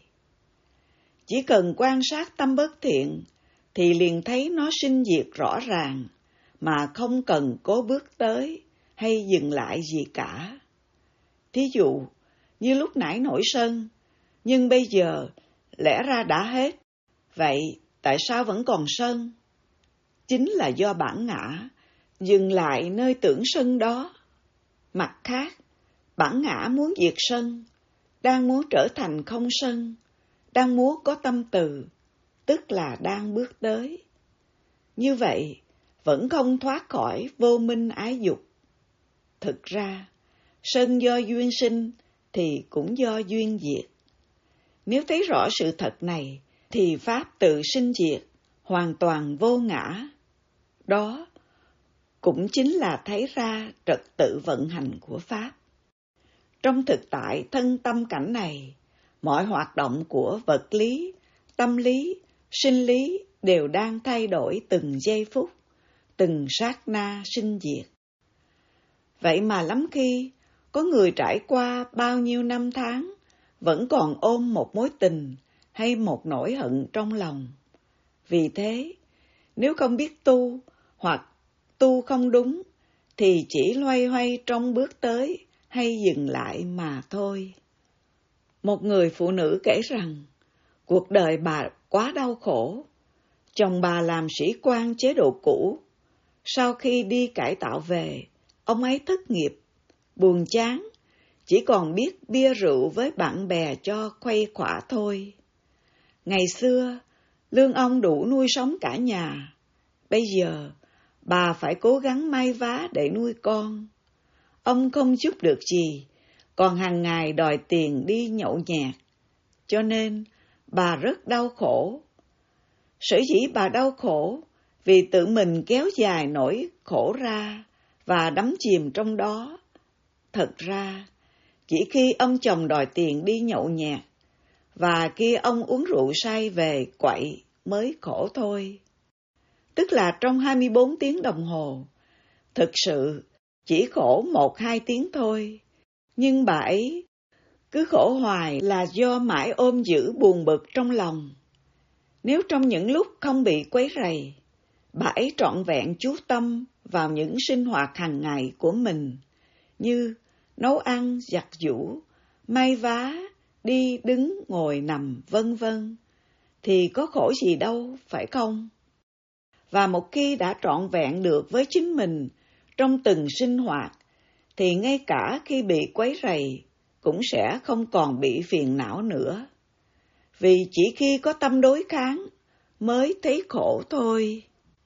Chỉ cần quan sát tâm bất thiện thì liền thấy nó sinh diệt rõ ràng, mà không cần cố bước tới hay dừng lại gì cả. Thí dụ, như lúc nãy nổi sân, nhưng bây giờ lẽ ra đã hết. Vậy tại sao vẫn còn sân? Chính là do bản ngã dừng lại nơi tưởng sân đó. Mặt khác, bản ngã muốn diệt sân, đang muốn trở thành không sân, đang muốn có tâm từ, tức là đang bước tới. Như vậy, vẫn không thoát khỏi vô minh ái dục. Thực ra, sân do duyên sinh thì cũng do duyên diệt. Nếu thấy rõ sự thật này, thì Pháp tự sinh diệt, hoàn toàn vô ngã. Đó cũng chính là thấy ra trật tự vận hành của Pháp. Trong thực tại thân tâm cảnh này, mọi hoạt động của vật lý, tâm lý, sinh lý đều đang thay đổi từng giây phút, từng sát na sinh diệt. Vậy mà lắm khi, có người trải qua bao nhiêu năm tháng, vẫn còn ôm một mối tình hay một nỗi hận trong lòng. Vì thế, nếu không biết tu hoặc tu không đúng, thì chỉ loay hoay trong bước tới hay dừng lại mà thôi. Một người phụ nữ kể rằng, cuộc đời bà quá đau khổ. Chồng bà làm sĩ quan chế độ cũ. Sau khi đi cải tạo về, ông ấy thất nghiệp, buồn chán, chỉ còn biết bia rượu với bạn bè cho khuây khỏa thôi. Ngày xưa, lương ông đủ nuôi sống cả nhà. Bây giờ, bà phải cố gắng may vá để nuôi con. Ông không giúp được gì, còn hàng ngày đòi tiền đi nhậu nhẹt. Cho nên, bà rất đau khổ. Sở dĩ bà đau khổ vì tự mình kéo dài nỗi khổ ra và đắm chìm trong đó. Thật ra, chỉ khi ông chồng đòi tiền đi nhậu nhẹt và khi ông uống rượu say về quậy mới khổ thôi. Tức là trong hai mươi bốn tiếng đồng hồ, thực sự chỉ khổ một hai tiếng thôi. Nhưng bà ấy cứ khổ hoài là do mãi ôm giữ buồn bực trong lòng. Nếu trong những lúc không bị quấy rầy, bà ấy trọn vẹn chú tâm vào những sinh hoạt hàng ngày của mình, như nấu ăn, giặt giũ, may vá, đi đứng, ngồi, nằm, vân vân, thì có khổ gì đâu, phải không? Và một khi đã trọn vẹn được với chính mình trong từng sinh hoạt, thì ngay cả khi bị quấy rầy, cũng sẽ không còn bị phiền não nữa. Vì chỉ khi có tâm đối kháng, mới thấy khổ thôi.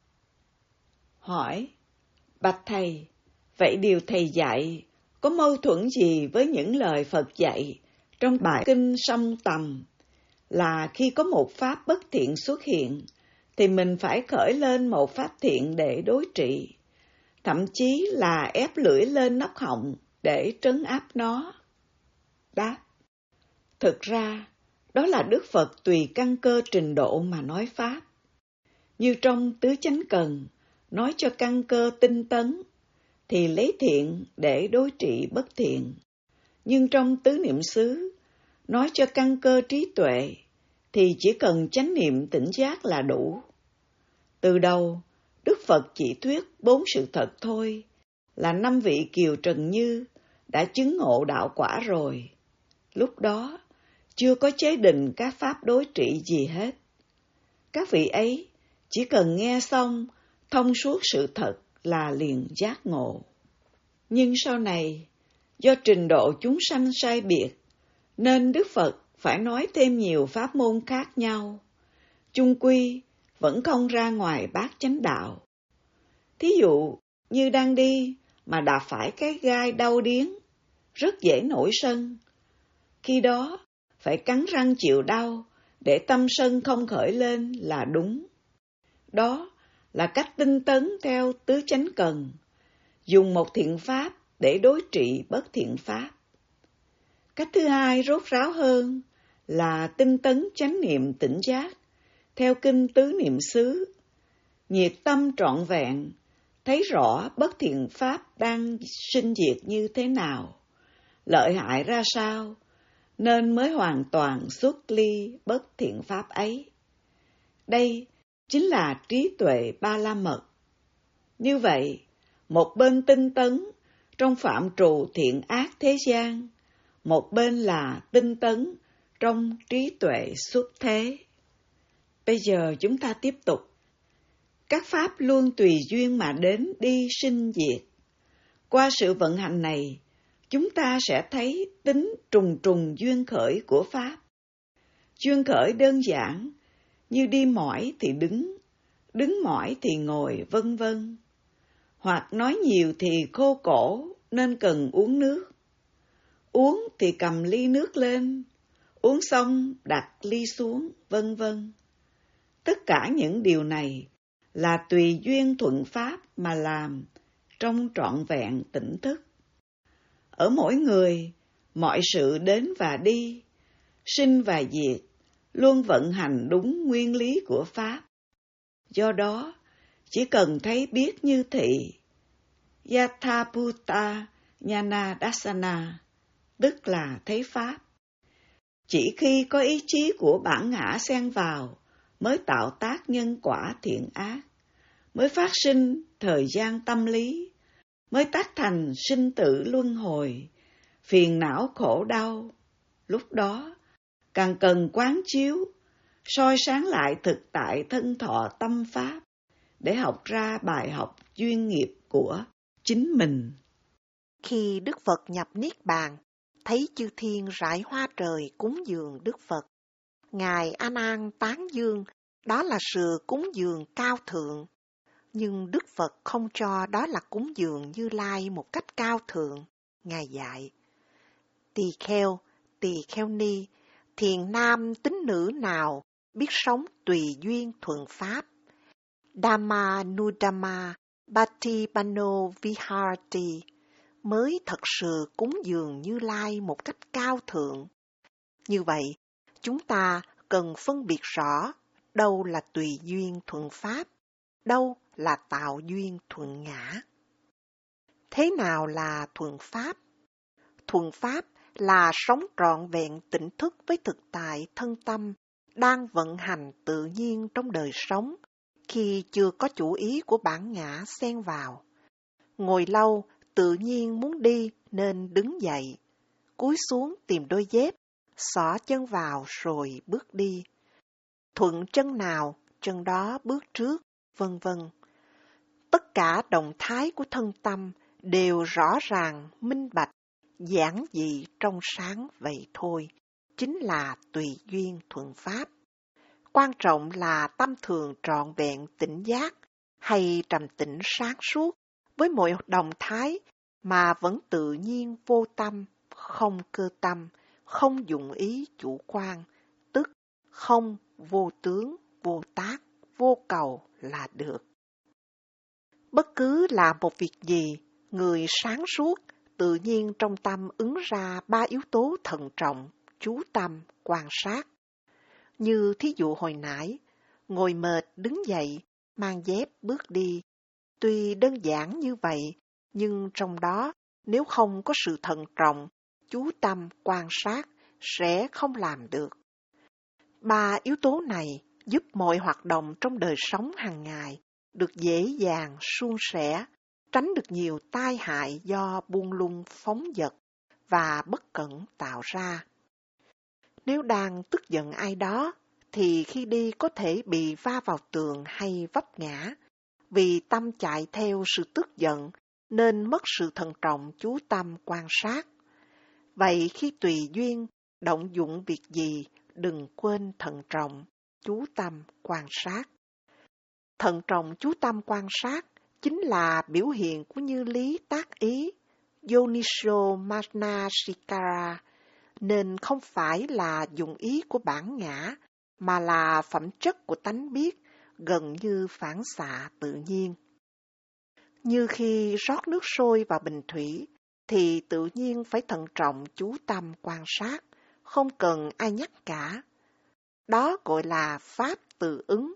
Hỏi: Bạch Thầy, vậy điều Thầy dạy có mâu thuẫn gì với những lời Phật dạy trong bài kinh Song Tầm, là khi có một pháp bất thiện xuất hiện, thì mình phải khởi lên một pháp thiện để đối trị, thậm chí là ép lưỡi lên nắp họng để trấn áp nó? Đáp: Thực ra, đó là Đức Phật tùy căn cơ trình độ mà nói Pháp. Như trong Tứ Chánh Cần, nói cho căn cơ tinh tấn, thì lấy thiện để đối trị bất thiện. Nhưng trong Tứ Niệm xứ, nói cho căn cơ trí tuệ, thì chỉ cần chánh niệm tỉnh giác là đủ. Từ đầu, Đức Phật chỉ thuyết bốn sự thật thôi, là năm vị Kiều Trần Như đã chứng ngộ đạo quả rồi. Lúc đó, chưa có chế định các pháp đối trị gì hết. Các vị ấy chỉ cần nghe xong, thông suốt sự thật là liền giác ngộ. Nhưng sau này, do trình độ chúng sanh sai biệt, nên Đức Phật phải nói thêm nhiều pháp môn khác nhau. Chung quy, vẫn không ra ngoài bát chánh đạo. Thí dụ, như đang đi mà đạp phải cái gai đau điếng, rất dễ nổi sân. Khi đó, phải cắn răng chịu đau, để tâm sân không khởi lên là đúng. Đó là cách tinh tấn theo tứ chánh cần, dùng một thiện pháp để đối trị bất thiện pháp. Cách thứ hai rốt ráo hơn là tinh tấn chánh niệm tỉnh giác, theo kinh tứ niệm xứ, nhiệt tâm trọn vẹn, thấy rõ bất thiện pháp đang sinh diệt như thế nào, lợi hại ra sao, nên mới hoàn toàn xuất ly bất thiện pháp ấy. Đây chính là trí tuệ ba la mật. Như vậy, một bên tinh tấn trong phạm trù thiện ác thế gian, một bên là tinh tấn trong trí tuệ xuất thế. Bây giờ chúng ta tiếp tục. Các pháp luôn tùy duyên mà đến đi sinh diệt. Qua sự vận hành này, chúng ta sẽ thấy tính trùng trùng duyên khởi của pháp. Duyên khởi đơn giản, như đi mỏi thì đứng, đứng mỏi thì ngồi, vân vân. Hoặc nói nhiều thì khô cổ nên cần uống nước. Uống thì cầm ly nước lên, uống xong đặt ly xuống, vân vân. Tất cả những điều này là tùy duyên thuận pháp mà làm trong trọn vẹn tỉnh thức. Ở mỗi người, mọi sự đến và đi, sinh và diệt, luôn vận hành đúng nguyên lý của pháp. Do đó, chỉ cần thấy biết như thị, Yathabhuta Jnana Dassana, tức là thấy pháp. Chỉ khi có ý chí của bản ngã xen vào, mới tạo tác nhân quả thiện ác, mới phát sinh thời gian tâm lý, mới tác thành sinh tử luân hồi, phiền não khổ đau. Lúc đó, càng cần quán chiếu, soi sáng lại thực tại thân thọ tâm pháp, để học ra bài học duyên nghiệp của chính mình. Khi Đức Phật nhập Niết Bàn, thấy chư thiên rải hoa trời cúng dường Đức Phật, Ngài A Nan tán dương đó là sự cúng dường cao thượng. Nhưng Đức Phật không cho đó là cúng dường Như Lai một cách cao thượng. Ngài dạy, tỳ kheo, tỳ kheo ni, thiền nam tín nữ nào biết sống tùy duyên thuận pháp. Dhamma Nudhamma Bhatipano Viharati mới thật sự cúng dường Như Lai một cách cao thượng. Như vậy, chúng ta cần phân biệt rõ đâu là tùy duyên thuận pháp, đâu là tạo duyên thuận ngã. Thế nào là thuận pháp? Thuận pháp là sống trọn vẹn tỉnh thức với thực tại thân tâm đang vận hành tự nhiên trong đời sống khi chưa có chủ ý của bản ngã xen vào. Ngồi lâu, tự nhiên muốn đi nên đứng dậy, cúi xuống tìm đôi dép, xỏ chân vào rồi bước đi. Thuận chân nào, chân đó bước trước, vân vân. Tất cả động thái của thân tâm đều rõ ràng, minh bạch, giản dị trong sáng vậy thôi, chính là tùy duyên thuận pháp. Quan trọng là tâm thường trọn vẹn tỉnh giác hay trầm tĩnh sáng suốt với mọi động thái mà vẫn tự nhiên vô tâm, không cơ tâm, không dụng ý chủ quan, tức không vô tướng, vô tác, vô cầu là được. Bất cứ làm một việc gì, người sáng suốt tự nhiên trong tâm ứng ra ba yếu tố thận trọng, chú tâm, quan sát. Như thí dụ hồi nãy, ngồi mệt đứng dậy, mang dép bước đi. Tuy đơn giản như vậy, nhưng trong đó nếu không có sự thận trọng, chú tâm, quan sát, sẽ không làm được. Ba yếu tố này giúp mọi hoạt động trong đời sống hàng ngày được dễ dàng, suôn sẻ, tránh được nhiều tai hại do buông lung phóng dật và bất cẩn tạo ra. Nếu đang tức giận ai đó, thì khi đi có thể bị va vào tường hay vấp ngã. Vì tâm chạy theo sự tức giận, nên mất sự thận trọng chú tâm quan sát. Vậy khi tùy duyên, động dụng việc gì, đừng quên thận trọng, chú tâm quan sát. Thận trọng chú tâm quan sát chính là biểu hiện của như lý tác ý, Yonisho Manasikara, nên không phải là dụng ý của bản ngã, mà là phẩm chất của tánh biết, gần như phản xạ tự nhiên. Như khi rót nước sôi vào bình thủy, thì tự nhiên phải thận trọng chú tâm quan sát, không cần ai nhắc cả. Đó gọi là pháp tự ứng.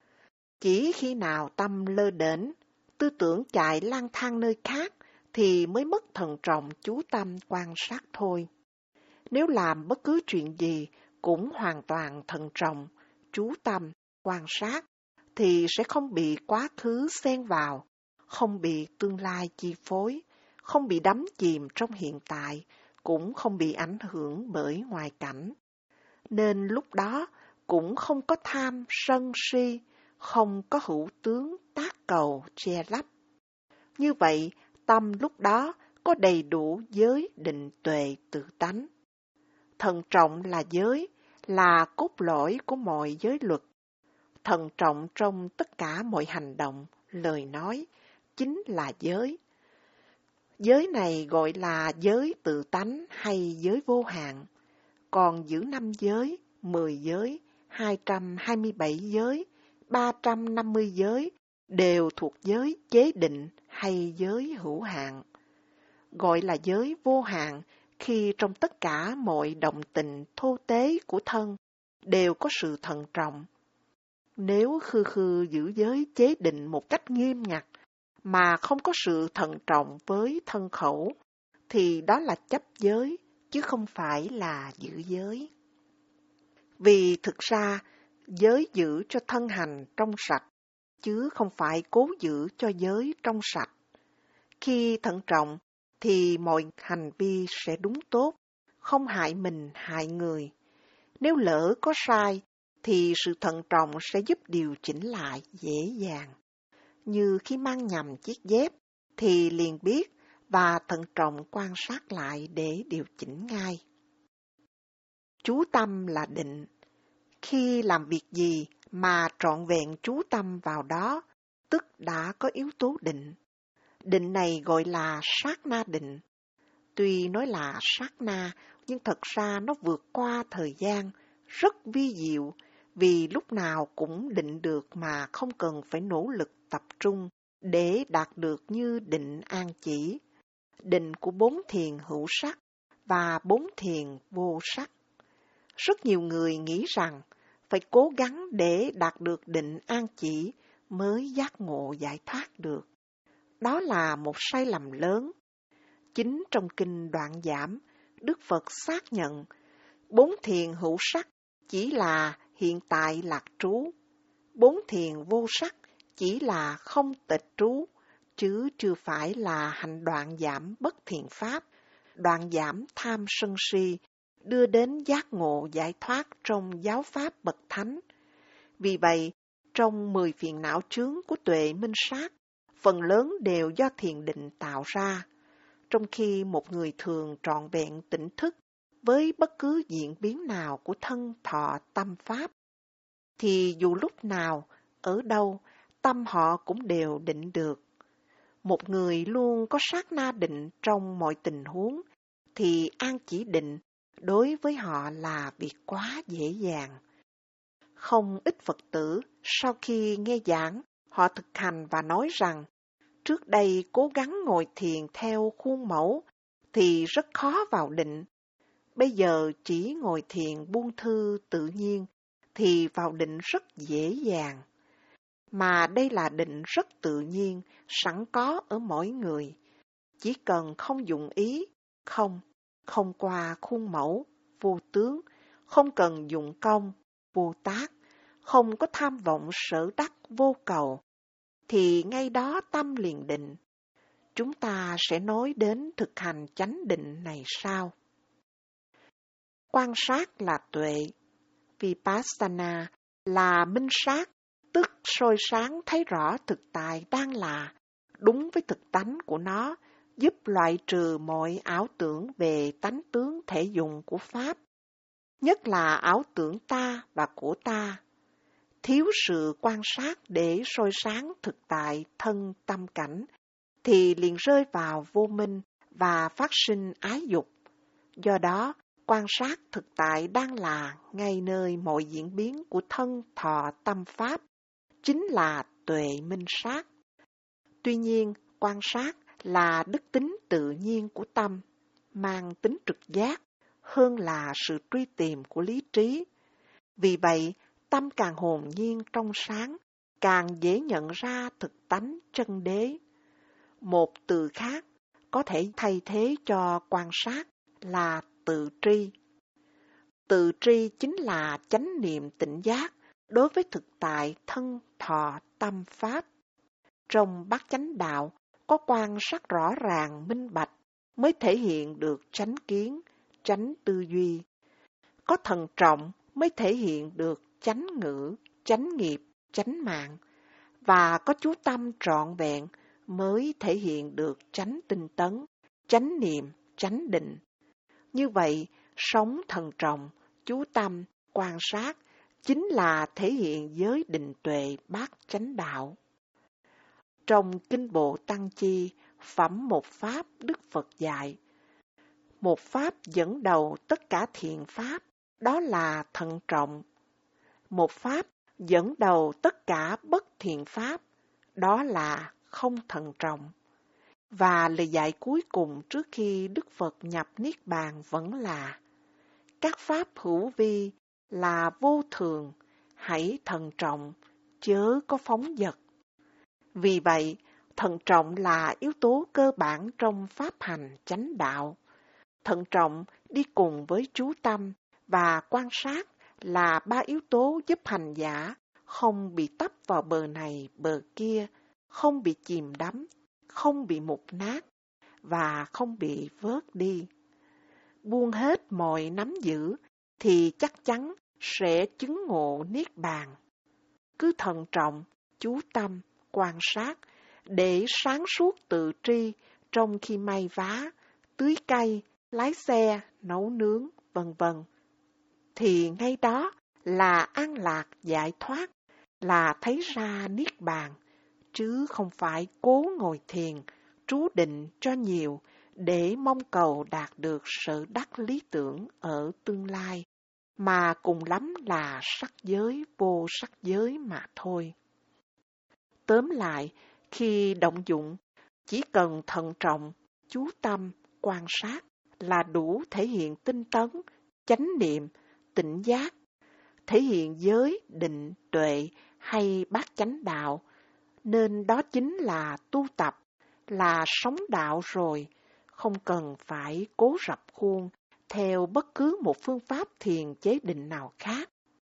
Chỉ khi nào tâm lơ đễnh, tư tưởng chạy lang thang nơi khác, thì mới mất thận trọng chú tâm quan sát thôi. Nếu làm bất cứ chuyện gì cũng hoàn toàn thận trọng, chú tâm, quan sát, thì sẽ không bị quá khứ xen vào, không bị tương lai chi phối, không bị đắm chìm trong hiện tại, cũng không bị ảnh hưởng bởi ngoại cảnh. Nên lúc đó cũng không có tham, sân, si, không có hữu tướng, tác cầu, che lấp. Như vậy, tâm lúc đó có đầy đủ giới định tuệ tự tánh. Thận trọng là giới, là cốt lõi của mọi giới luật. Thận trọng trong tất cả mọi hành động, lời nói, chính là giới. Giới này gọi là giới tự tánh hay giới vô hạn. Còn giữ năm giới, mười giới, hai trăm hai mươi bảy giới, ba trăm năm mươi giới đều thuộc giới chế định hay giới hữu hạn. Gọi là giới vô hạn khi trong tất cả mọi động tình thô tế của thân đều có sự thận trọng. Nếu khư khư giữ giới chế định một cách nghiêm ngặt mà không có sự thận trọng với thân khẩu, thì đó là chấp giới, chứ không phải là giữ giới. Vì thực ra, giới giữ cho thân hành trong sạch, chứ không phải cố giữ cho giới trong sạch. Khi thận trọng, thì mọi hành vi sẽ đúng tốt, không hại mình hại người. Nếu lỡ có sai, thì sự thận trọng sẽ giúp điều chỉnh lại dễ dàng. Như khi mang nhầm chiếc dép, thì liền biết và thận trọng quan sát lại để điều chỉnh ngay. Chú tâm là định. Khi làm việc gì mà trọn vẹn chú tâm vào đó, tức đã có yếu tố định. Định này gọi là sát na định. Tuy nói là sát na, nhưng thật ra nó vượt qua thời gian, rất vi diệu, vì lúc nào cũng định được mà không cần phải nỗ lực tập trung để đạt được như định an chỉ. Định của bốn thiền hữu sắc và bốn thiền vô sắc. Rất nhiều người nghĩ rằng phải cố gắng để đạt được định an chỉ mới giác ngộ giải thoát được. Đó là một sai lầm lớn. Chính trong kinh Đoạn Giảm, Đức Phật xác nhận bốn thiền hữu sắc chỉ là hiện tại lạc trú, bốn thiền vô sắc chỉ là không tịch trú, chứ chưa phải là hành đoạn giảm bất thiện pháp, đoạn giảm tham sân si, đưa đến giác ngộ giải thoát trong giáo pháp bậc thánh. Vì vậy, trong mười phiền não chướng của tuệ minh sát, phần lớn đều do thiền định tạo ra, trong khi một người thường trọn vẹn tỉnh thức với bất cứ diễn biến nào của thân thọ tâm pháp, thì dù lúc nào, ở đâu, tâm họ cũng đều định được. Một người luôn có sát na định trong mọi tình huống, thì an chỉ định đối với họ là việc quá dễ dàng. Không ít Phật tử sau khi nghe giảng, họ thực hành và nói rằng, trước đây cố gắng ngồi thiền theo khuôn mẫu thì rất khó vào định. Bây giờ chỉ ngồi thiền buông thư tự nhiên thì vào định rất dễ dàng. Mà đây là định rất tự nhiên, sẵn có ở mỗi người. Chỉ cần không dụng ý, không, không qua khuôn mẫu, vô tướng, không cần dụng công, vô tác, không có tham vọng sở đắc vô cầu, thì ngay đó tâm liền định. Chúng ta sẽ nói đến thực hành chánh định này sau. quan sát là tuệ. Vipassana là minh sát, tức soi sáng thấy rõ thực tại đang là, đúng với thực tánh của nó, giúp loại trừ mọi ảo tưởng về tánh tướng thể dụng của Pháp, nhất là ảo tưởng ta và của ta. Thiếu sự quan sát để soi sáng thực tại thân tâm cảnh, thì liền rơi vào vô minh và phát sinh ái dục. Do đó, quan sát thực tại đang là ngay nơi mọi diễn biến của thân thọ tâm Pháp, chính là tuệ minh sát. Tuy nhiên, quan sát là đức tính tự nhiên của tâm, mang tính trực giác, hơn là sự truy tìm của lý trí. Vì vậy, tâm càng hồn nhiên trong sáng, càng dễ nhận ra thực tánh chân đế. Một từ khác có thể thay thế cho quan sát là tự tri. Tự tri chính là chánh niệm tỉnh giác đối với thực tại thân thọ tâm Pháp. Trong bát chánh đạo, có quan sát rõ ràng minh bạch mới thể hiện được chánh kiến, chánh tư duy. Có thận trọng mới thể hiện được chánh ngữ, chánh nghiệp, chánh mạng. Và có chú tâm trọn vẹn mới thể hiện được chánh tinh tấn, chánh niệm, chánh định. Như vậy, sống thận trọng, chú tâm, quan sát chính là thể hiện giới định tuệ bát chánh đạo. Trong Kinh Bộ Tăng Chi, phẩm một Pháp Đức Phật dạy, một Pháp dẫn đầu tất cả thiện Pháp, đó là thận trọng. Một Pháp dẫn đầu tất cả bất thiện Pháp, đó là không thận trọng. Và lời dạy cuối cùng trước khi Đức Phật nhập Niết Bàn vẫn là: các Pháp hữu vi là vô thường, hãy thận trọng, chớ có phóng dật. Vì vậy, thận trọng là yếu tố cơ bản trong pháp hành chánh đạo. Thận trọng đi cùng với chú tâm và quan sát là ba yếu tố giúp hành giả không bị tấp vào bờ này bờ kia, không bị chìm đắm, không bị mục nát và không bị vớt đi. Buông hết mọi nắm giữ thì chắc chắn sẽ chứng ngộ Niết Bàn. Cứ thận trọng, chú tâm, quan sát để sáng suốt tự tri trong khi may vá, tưới cây, lái xe, nấu nướng, vân vân. Thì ngay đó là an lạc giải thoát, là thấy ra Niết Bàn, chứ không phải cố ngồi thiền, trú định cho nhiều để mong cầu đạt được sự đắc lý tưởng ở tương lai, mà cùng lắm là sắc giới vô sắc giới mà thôi. Tóm lại, khi động dụng, chỉ cần thận trọng, chú tâm, quan sát là đủ thể hiện tinh tấn, chánh niệm, tỉnh giác, thể hiện giới, định, tuệ hay bát chánh đạo, nên đó chính là tu tập, là sống đạo rồi, không cần phải cố rập khuôn theo bất cứ một phương pháp thiền chế định nào khác.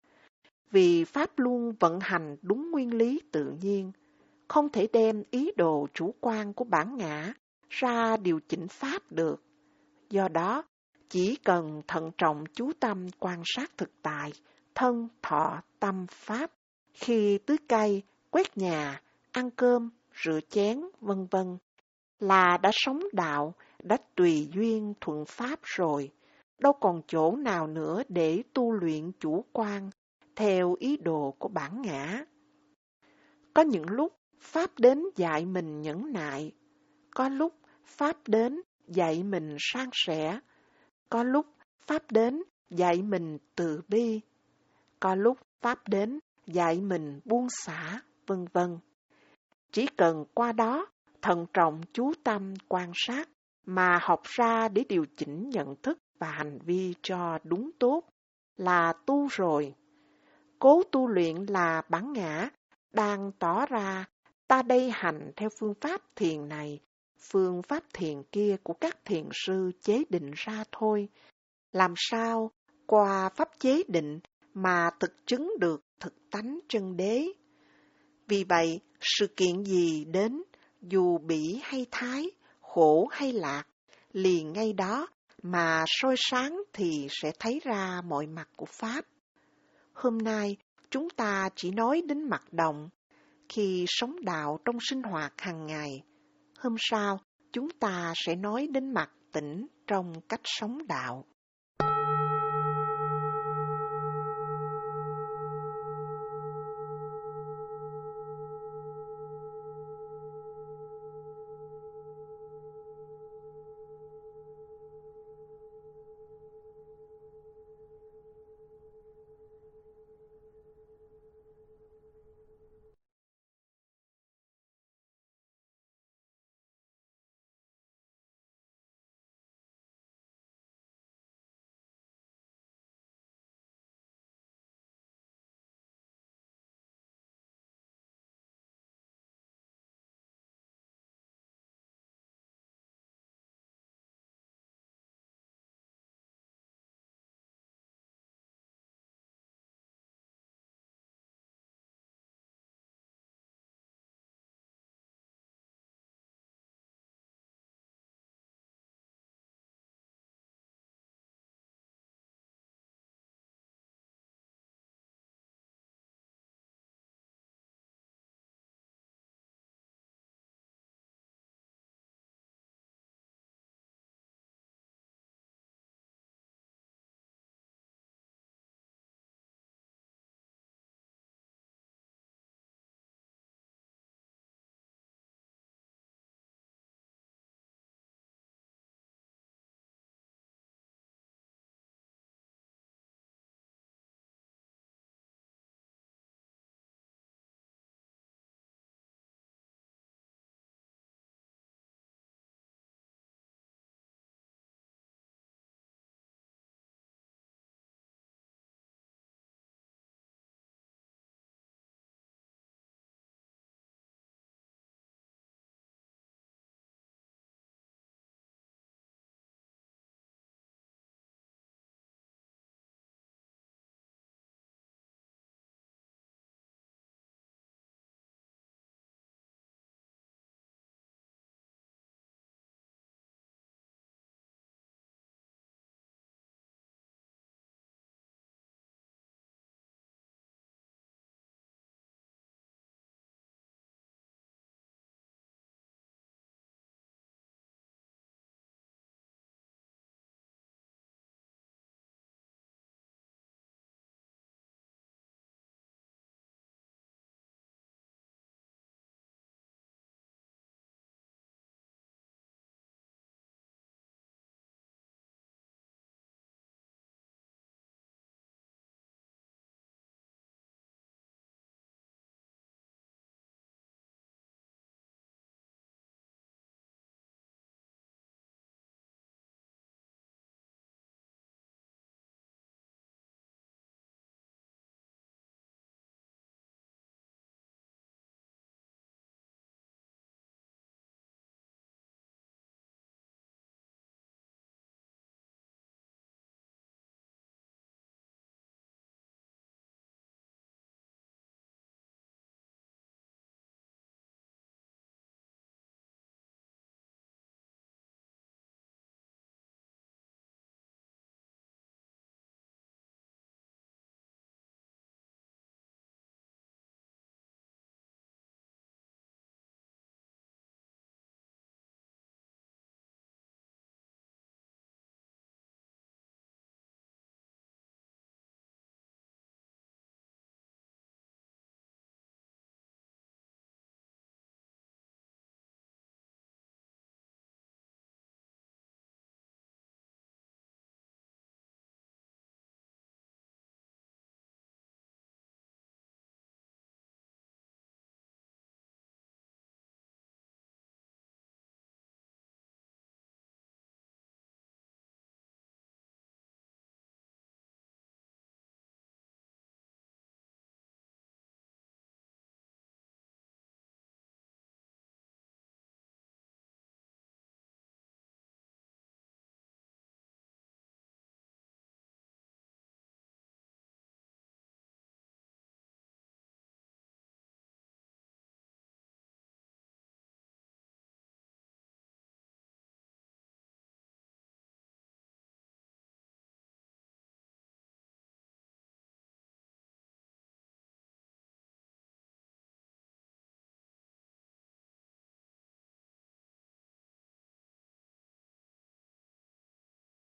Vì Pháp luôn vận hành đúng nguyên lý tự nhiên, không thể đem ý đồ chủ quan của bản ngã ra điều chỉnh Pháp được. Do đó, chỉ cần thận trọng chú tâm quan sát thực tại, thân, thọ, tâm, Pháp, khi tưới cây, quét nhà, ăn cơm, rửa chén, vân vân, là đã sống đạo, đã tùy duyên thuận Pháp rồi, đâu còn chỗ nào nữa để tu luyện chủ quan, theo ý đồ của bản ngã. Có những lúc Pháp đến dạy mình nhẫn nại, có lúc Pháp đến dạy mình san sẻ, có lúc Pháp đến dạy mình từ bi, có lúc Pháp đến dạy mình buông xả, vân vân. Chỉ cần qua đó thận trọng chú tâm quan sát mà học ra để điều chỉnh nhận thức và hành vi cho đúng tốt là tu rồi. Cố tu luyện là bản ngã đang tỏ ra ta đây hành theo phương pháp thiền này, phương pháp thiền kia của các thiền sư chế định ra thôi. Làm sao qua pháp chế định mà thực chứng được thực tánh chân đế? Vì vậy, sự kiện gì đến, dù bỉ hay thái, khổ hay lạc, liền ngay đó mà soi sáng thì sẽ thấy ra mọi mặt của Pháp. Hôm nay, chúng ta chỉ nói đến mặt động, khi sống đạo trong sinh hoạt hàng ngày. Hôm sau, chúng ta sẽ nói đến mặt tỉnh trong cách sống đạo.